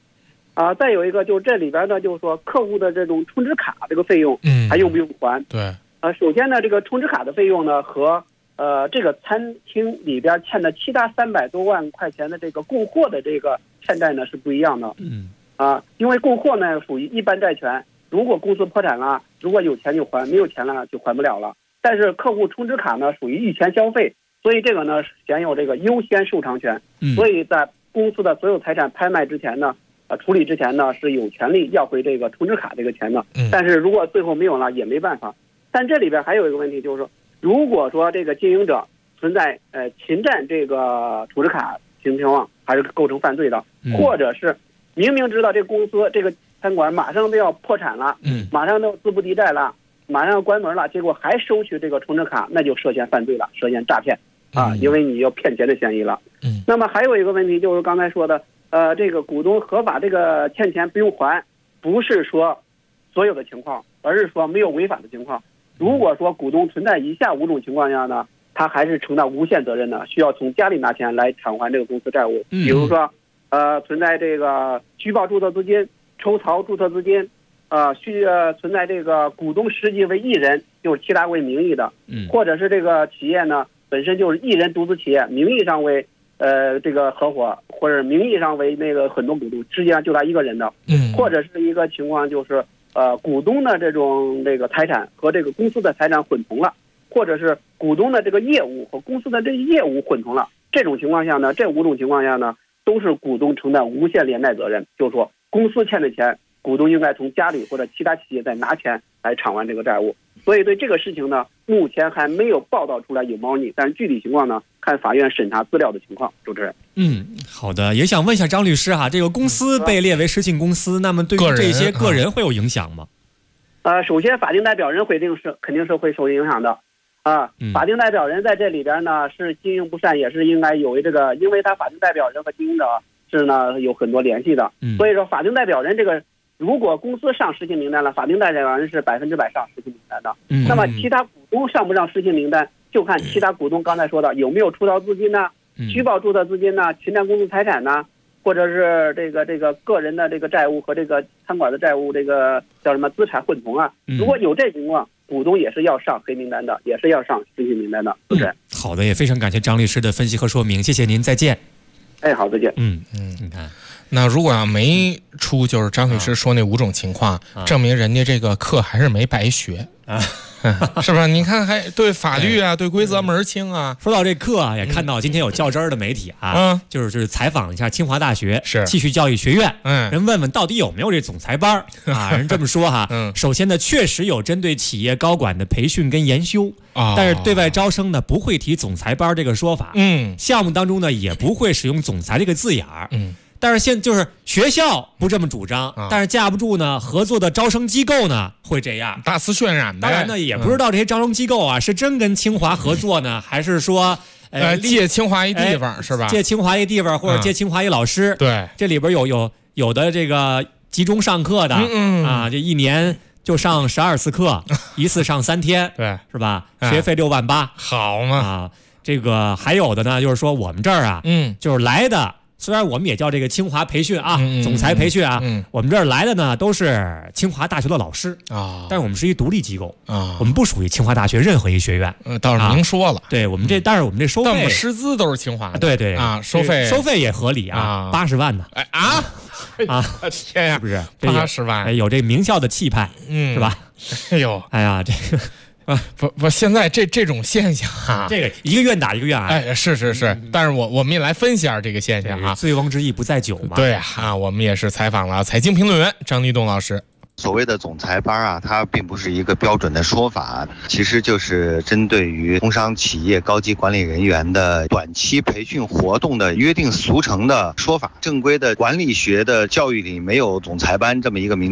再有一个就是这里边呢，就是说客户的这种充值卡这个费用，还用不用还？ 对。 首先呢，这个充值卡的费用呢和这个餐厅里边欠的其他300多万块钱的这个供货的这个欠债呢是不一样的。因为供货呢属于一般债权，如果公司破产了，如果有钱就还，没有钱了就还不了了。但是客户充值卡呢属于预前消费，所以这个呢享有这个优先受偿权。所以在公司的所有财产拍卖之前呢，处理之前呢是有权利要回这个充值卡这个钱的。但是如果最后没有了也没办法。但这里边还有一个问题，就是说，如果说这个经营者存在侵占这个储值卡情况，还是构成犯罪的，或者是明明知道这个公司这个餐馆马上都要破产了，马上都要资不抵债了，马上要关门了，结果还收取这个充值卡，那就涉嫌犯罪了，涉嫌诈骗因为你有骗钱的嫌疑了。那么还有一个问题就是刚才说的，这个股东合法这个欠钱不用还，不是说所有的情况，而是说没有违法的情况。如果说股东存在以下5种情况下呢，他还是承担无限责任的，需要从家里拿钱来偿还这个公司债务。比如说，存在这个虚报注册资金、抽逃注册资金，存在这个股东实际为一人，就是其他为名义的，或者是这个企业呢本身就是一人独资企业，名义上为这个合伙，或者名义上为那个很多股东，实际上就他一个人的，或者是一个情况就是股东的这种这个财产和这个公司的财产混同了，或者是股东的这个业务和公司的这个业务混同了。这种情况下呢，这5种情况下呢，都是股东承担无限连带责任，就是说公司欠的钱，股东应该从家里或者其他企业再拿钱来偿还这个债务。所以对这个事情呢，目前还没有报道出来有猫腻，但是具体情况呢，看法院审查资料的情况。主持人， 好的，也想问一下张律师哈，这个公司被列为失信公司，那么对于这些个人会有影响吗？ 首先法定代表人肯定是会受影响的法定代表人在这里边呢是经营不善，也是应该有这个，因为他法定代表人和经营者是呢有很多联系的，所以说法定代表人这个，如果公司上失信名单了，法定代表人是100%上失信名单的。那么其他股东上不上失信名单，就看其他股东刚才说的有没有出逃资金呢，虚报注册资金呢，侵占公司财产呢，或者是这个个人的这个债务和这个餐馆的债务，这个叫什么资产混同啊？如果有这情况，股东也是要上黑名单的，也是要上失信名单的，对不对？ 好的，也非常感谢张律师的分析和说明，谢谢您，再见。 好，再见。 你看， 那如果要没出就是张律师说那5种情况，证明人家这个课还是没白学是吧？你看还对法律啊，对规则门儿清啊。 说到这课啊，也看到今天有较真儿的媒体啊，就是采访了一下清华大学继续教育学院，人问问到底有没有这总裁班啊？人这么说哈，首先呢，确实有针对企业高管的培训跟研修，但是对外招生呢不会提总裁班这个说法，项目当中呢也不会使用总裁这个字眼儿，但是现就是学校不这么主张，但是架不住呢，合作的招生机构呢会这样大肆渲染呗。 当然呢，也不知道这些招生机构啊是真跟清华合作呢，还是说借清华一地方是吧？ 借清华一地方或者借清华一老师。 对， 这里边有的这个集中上课的这一年就上12次课，一次上3天， 对， 是吧？学费6万8， 好嘛这个还有的呢，就是说我们这儿啊，就是来的。虽然我们也叫这个清华培训啊，总裁培训啊，我们这儿来的呢都是清华大学的老师但是我们是一独立机构我们不属于清华大学任何一学院。 倒是明说了， 对我们这，但是我们这收费， 但我们师资都是清华的， 对收费也合理80万呢天呀， 是不是 80万？ 有这名校的气派，是吧？ 哎呦， 哎呀，这个。 不，现在这种现象这个一个愿打一个愿挨， 是，但是我们也来分析下这个现象啊。 醉翁之意不在酒嘛。 对我们也是采访了财经评论员张立栋老师。 所谓的总裁班啊，它并不是一个标准的说法，其实就是针对于工商企业高级管理人员的短期培训活动的约定俗成的说法。正规的管理学的教育里没有总裁班这么一个名称，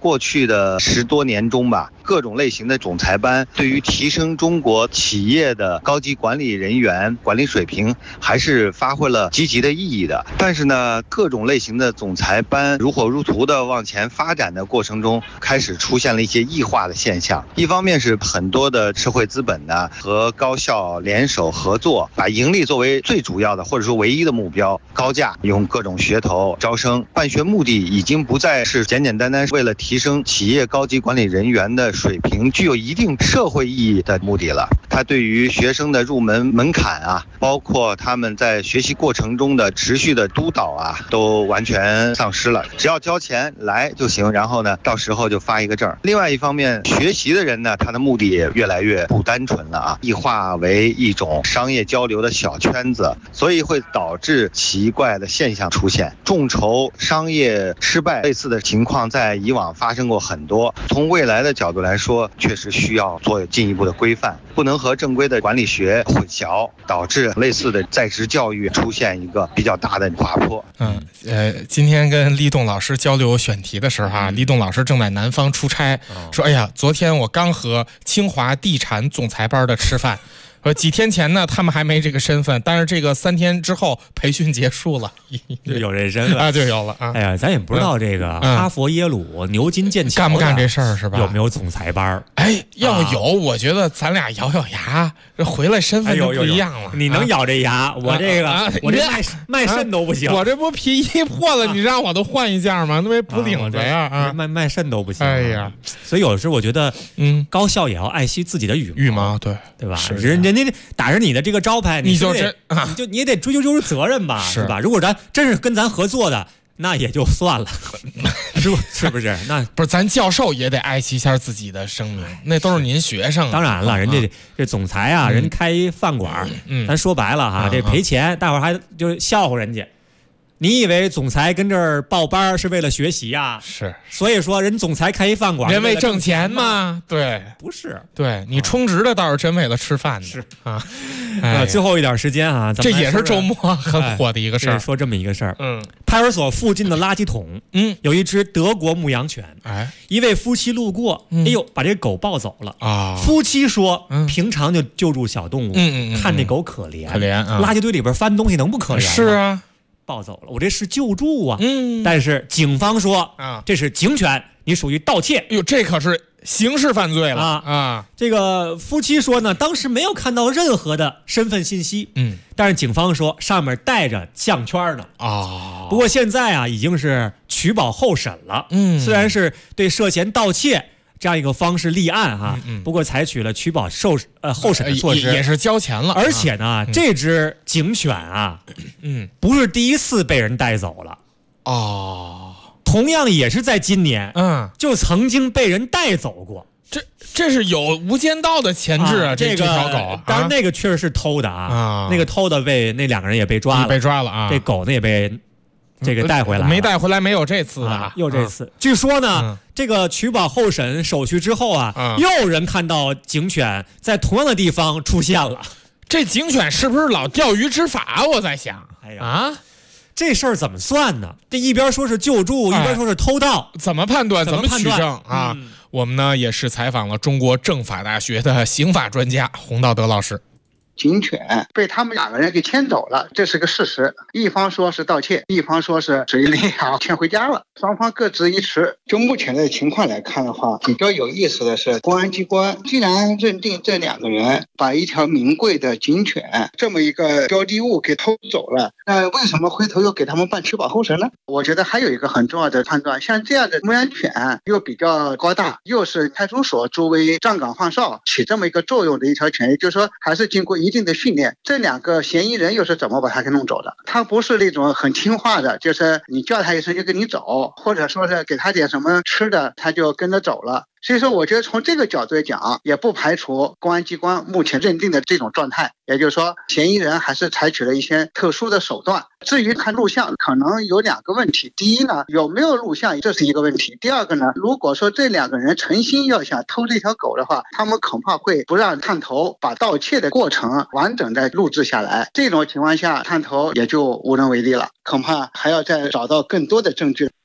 过去的10多年中吧，各种类型的总裁班对于提升中国企业的高级管理人员管理水平还是发挥了积极的意义的。但是呢，各种类型的总裁班如火如荼的往前发展的过程中，开始出现了一些异化的现象。一方面是很多的社会资本呢和高校联手合作，把盈利作为最主要的或者说唯一的目标，高价用各种噱头招生，办学目的已经不再是简简单单为了提升企业高级管理人员的水平，具有一定社会意义的目的了。它对于学生的入门门槛啊，包括他们在学习过程中的持续的督导啊，都完全丧失了。只要交钱来就行，然后呢，到时候就发一个证。另外一方面，学习的人呢，他的目的也越来越不单纯了啊，异化为一种商业交流的小圈子，所以会导致奇怪的现象出现。众筹商业失败类似的情况在以往发生过很多。从未来的角度来说，确实需要做进一步的规范，不能和正规的管理学混淆，导致类似的在职教育出现一个比较大的滑坡。 今天跟立栋老师交流选题的时候啊，立栋老师正在南方出差，说：“哎呀，昨天我刚和清华地产总裁班的吃饭。”几天前呢，他们还没这个身份，但是这个3天之后培训结束了， 就有这身份啊，就有了啊。 哎呀，咱也不知道这个哈佛、耶鲁、牛津、剑桥干不干这事儿是吧？ 有没有总裁班？ 哎，要有，我觉得咱俩咬咬牙，这回来身份就不一样了。 你能咬这牙，我这个我这卖肾都不行。 我这不皮衣破了，你让我都换一件吗？那没补领子呀啊！ 卖肾都不行。 哎呀， 所以有时候我觉得，高校也要爱惜自己的羽毛， 对吧？人家打着你的这个招牌，你也得追究责任吧，是吧？如果咱真是跟咱合作的，那也就算了，是不是？那不是咱教授也得爱惜一下自己的声名，那都是您学生。 当然了，人家这总裁啊，人开一饭馆，咱说白了哈，这赔钱，大伙儿还就笑话人家。你以为总裁跟这儿报班是为了学习啊？ 是， 所以说人总裁开一饭馆， 人为挣钱吗？对， 不是， 对你充值的倒是真为了吃饭的。 是啊， 最后一点时间啊， 这也是周末很火的一个事儿。 说这么一个事儿，派出所附近的垃圾桶，有一只德国牧羊犬，一位夫妻路过，哎呦，把这个狗抱走了啊。夫妻说，平常就救助小动物，看这狗可怜，垃圾堆里边翻东西能不可怜吗？ 是啊。 抱走了，我这是救助啊！但是警方说这是警犬，你属于盗窃。 哟，这可是刑事犯罪了啊！ 这个夫妻说呢，当时没有看到任何的身份信息，但是警方说上面带着项圈呢啊。不过现在啊，已经是取保候审了，虽然是对涉嫌盗窃这样一个方式立案哈，不过采取了取保候审的措施， 也是交钱了。 而且呢，这只警犬啊，不是第一次被人带走了哦，同样也是在今年，就曾经被人带走过。 这是有无间道的前置啊！这条狗， 当然那个确实是偷的啊，那个偷的那2个人也被抓了， 啊， 这狗呢也被。这个带回来没带回来？没有这次的， 又这次。据说呢，这个取保候审手续之后啊，又有人看到警犬在同样的地方出现了。 这警犬是不是老钓鱼执法？我在想， 哎呀，这事儿怎么算呢？这一边说是救助，一边说是偷盗， 怎么判断？怎么取证啊？我们呢也是采访了中国政法大学的刑法专家洪道德老师。 警犬被他们2个人给牵走了，这是个事实。一方说是盗窃，一方说是随领养牵回家了，双方各执一词。就目前的情况来看的话，比较有意思的是，公安机关既然认定这2个人把一条名贵的警犬这么一个标的物给偷走了，那为什么回头又给他们办取保候审呢？我觉得还有一个很重要的判断，像这样的牧羊犬又比较高大，又是派出所作为站岗放哨起这么一个作用的一条犬，也就是说还是经过一定的训练，这2个嫌疑人又是怎么把他给弄走的？他不是那种很听话的，就是你叫他一声就跟你走，或者说是给他点什么吃的他就跟着走了。所以说我觉得从这个角度来讲，也不排除公安机关目前认定的这种状态，也就是说嫌疑人还是采取了一些特殊的手段。至于看录像，可能有2个问题。第一呢，有没有录像，这是一个问题。第二个呢，如果说这2个人诚心要想偷这条狗的话，他们恐怕会不让探头把盗窃的过程完整的录制下来，这种情况下探头也就无能为力了，恐怕还要再找到更多的证据。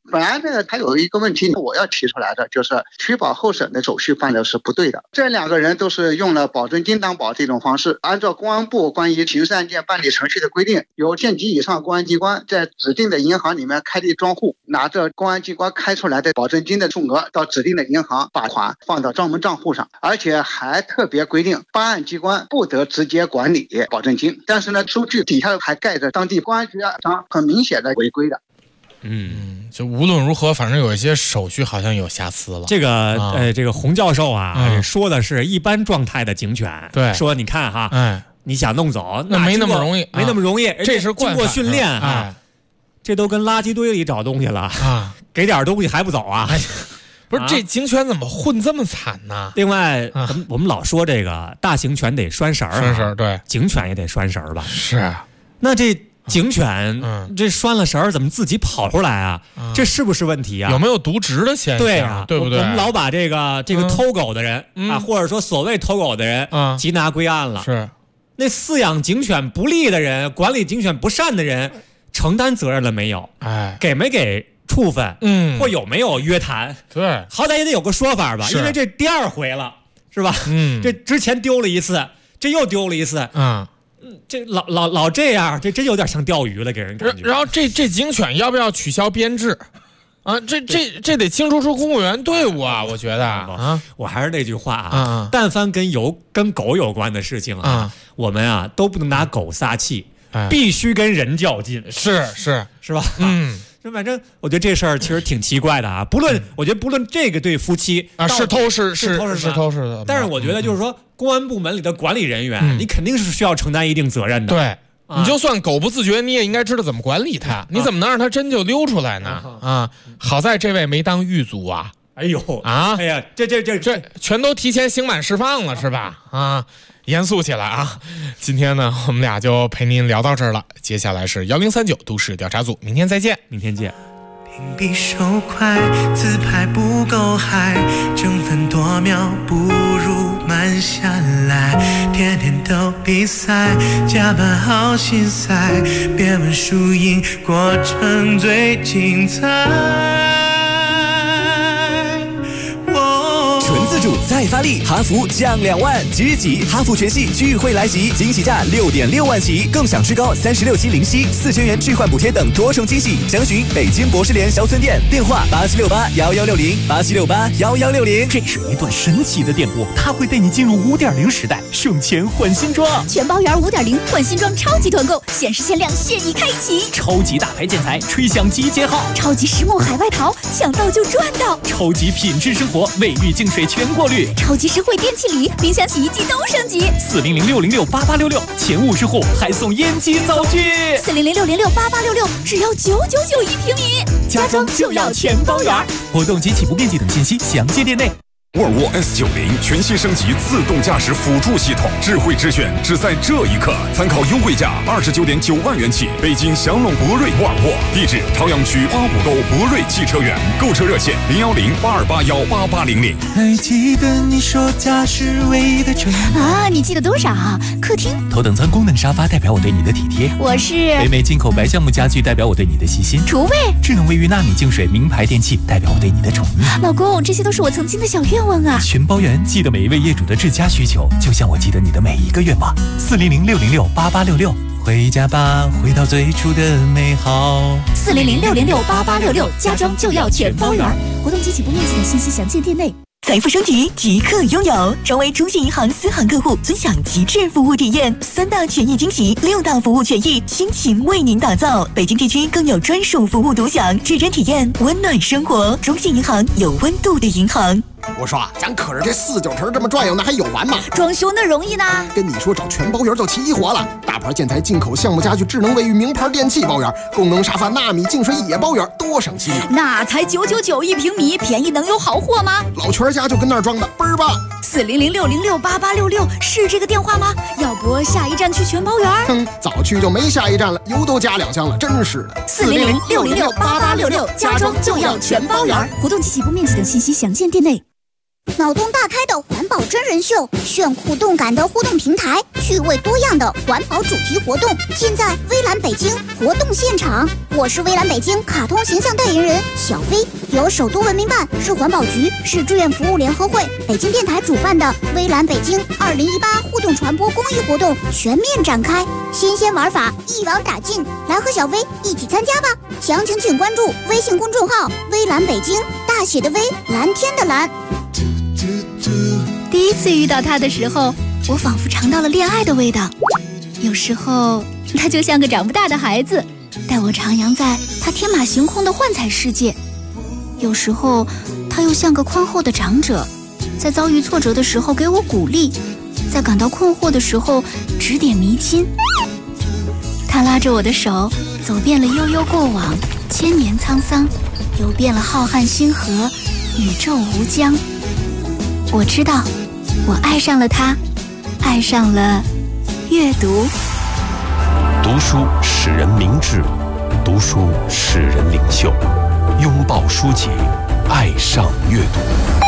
本来这个还有一个问题我要提出来的，就是取保候审的手续办的是不对的。这2个人都是用了保证金担保这种方式，按照公安部关于刑事案件办理程序的规定，由县级以上公安机关在指定的银行里面开立庄户，拿着公安机关开出来的保证金的数额到指定的银行把款放到专门账户上，而且还特别规定办案机关不得直接管理保证金。但是呢，收据底下还盖着当地公安局长，很明显的违规的。 就无论如何，反正有一些手续好像有瑕疵了。 这个洪教授啊，说的是一般状态的警犬， 对， 说你看哈，你想弄走， 那没那么容易， 没那么容易， 这是经过训练啊，这都跟垃圾堆里找东西了啊，给点东西还不走啊？ 不是，这警犬怎么混这么惨呢？ 另外，我们老说这个大型犬得拴绳， 拴绳对， 警犬也得拴绳吧？ 是啊， 那这警犬这拴了绳怎么自己跑出来啊？这是不是问题啊？ 有没有渎职的现象？ 对啊， 对不对？ 我们老把这个偷狗的人啊，或者说所谓偷狗的人缉拿归案了。 是， 那饲养警犬不力的人，管理警犬不善的人，承担责任了没有？给没给处分？或有没有约谈？ 对， 好歹也得有个说法吧，因为这第2回了，是吧？这之前丢了一次，这又丢了一次。这老这样，这真有点像钓鱼了，给人感觉。 然后这警犬要不要取消编制啊？这得清除出公务员队伍啊！我觉得啊， 我还是那句话啊，但凡跟狗有关的事情啊，我们啊都不能拿狗撒气，必须跟人较劲。 是吧？反正我觉得这事儿其实挺奇怪的啊。我觉得不论这个对夫妻啊是偷是的，但是我觉得就是说，公安部门里的管理人员，你肯定是需要承担一定责任的。 对，你就算狗不自觉，你也应该知道怎么管理它。你怎么能让它真就溜出来呢？啊，好在这位没当狱卒啊。 哎呦啊！哎呀，这全都提前刑满释放了是吧？啊，严肃起来啊！今天呢，我们俩就陪您聊到这儿了。接下来是1039都市调查组，明天再见， 明天见。 比手快，自拍不够嗨，争分夺秒不如慢下来，天天都比赛，加班好心塞，别问输赢，过程最精彩。 纯自主再发力，哈弗降2万，即集哈弗全系聚会来袭，惊喜价6.6万起，更享至高36期零息，4000元置换补贴等多重惊喜。详询北京博士联销村店，电话87681160，87681160。 这是一段神奇的电波，它会带你进入5.0时代，省钱换新装。 全包圆5.0换新装超级团购，限时限量现已开启。 超级大牌建材，吹响集结号。 超级实木海外淘，抢到就赚到。 超级品质生活，卫浴净水全过滤。 超级实惠电器礼，冰箱洗衣机都升级。 400-606-8866，前50户还送烟机灶具。 400-606-8866，只要999一平米，家装就要全包圆。 活动及起步面积等信息详见店内。 沃尔沃 S90全新升级自动驾驶辅助系统，智慧之选只在这一刻。参考优惠价29.9万元起，北京祥龙博瑞沃尔沃，地址朝阳区八股沟博瑞汽车园，购车热线010-8281-8800。 还记得你说家是唯一的承诺啊？你记得多少？客厅头等舱功能沙发代表我对你的体贴， 我是北美进口白橡木家具代表我对你的细心， 厨卫智能卫浴纳米净水名牌电器代表我对你的宠溺。 老公，这些都是我曾经的小愿望啊！ 全包圆，记得每一位业主的至佳需求，就像我记得你的每一个愿望。400-606-8866，回家吧，回到最初的美好。 400-606-8866，家装就要全包圆。活动及起步面积等信息详见店内。 财富升级即刻拥有，成为中信银行私行客户，尊享极致服务体验，3大权益惊喜，6大服务权益倾情为您打造。北京地区更有专属服务独享，至臻体验温暖生活。中信银行，有温度的银行。 我说啊，咱可是这4、9成这么转悠，那还有完吗？ 装修那容易呢？ 跟你说，找全包圆就齐活了。大牌建材、进口项目家具、智能卫浴、名牌电器包圆，功能沙发、纳米净水也包圆，多省心啊！ 那才999一平米，便宜能有好货吗？ 老全家就跟那儿装的，倍儿棒。 400-606-8866是这个电话吗？要不下一站去全包圆？ 早去就没下一站了，油都加2箱了，真是的。 400-606-8866，家装就要全包圆。活动及起步面积等信息详见店内。 脑洞大开的环保真人秀，炫酷动感的互动平台，趣味多样的环保主题活动，尽在微蓝北京活动现场。我是微蓝北京卡通形象代言人小飞，由首都文明办、市环保局、市志愿服务联合会、北京电台主办的微蓝北京2018互动传播公益活动全面展开，新鲜玩法一网打尽，来和小飞一起参加吧！详情请关注微信公众号“微蓝北京”，大写的微，蓝天的蓝。第一次遇到他的时候，我仿佛尝到了恋爱的味道。有时候他就像个长不大的孩子，带我徜徉在他天马行空的幻彩世界；有时候他又像个宽厚的长者，在遭遇挫折的时候给我鼓励，在感到困惑的时候指点迷津。他拉着我的手，走遍了悠悠过往，千年沧桑，游遍了浩瀚星河，宇宙无疆。我知道，我爱上了他，爱上了阅读。 读书使人明智，读书使人领袖。拥抱书籍，爱上阅读。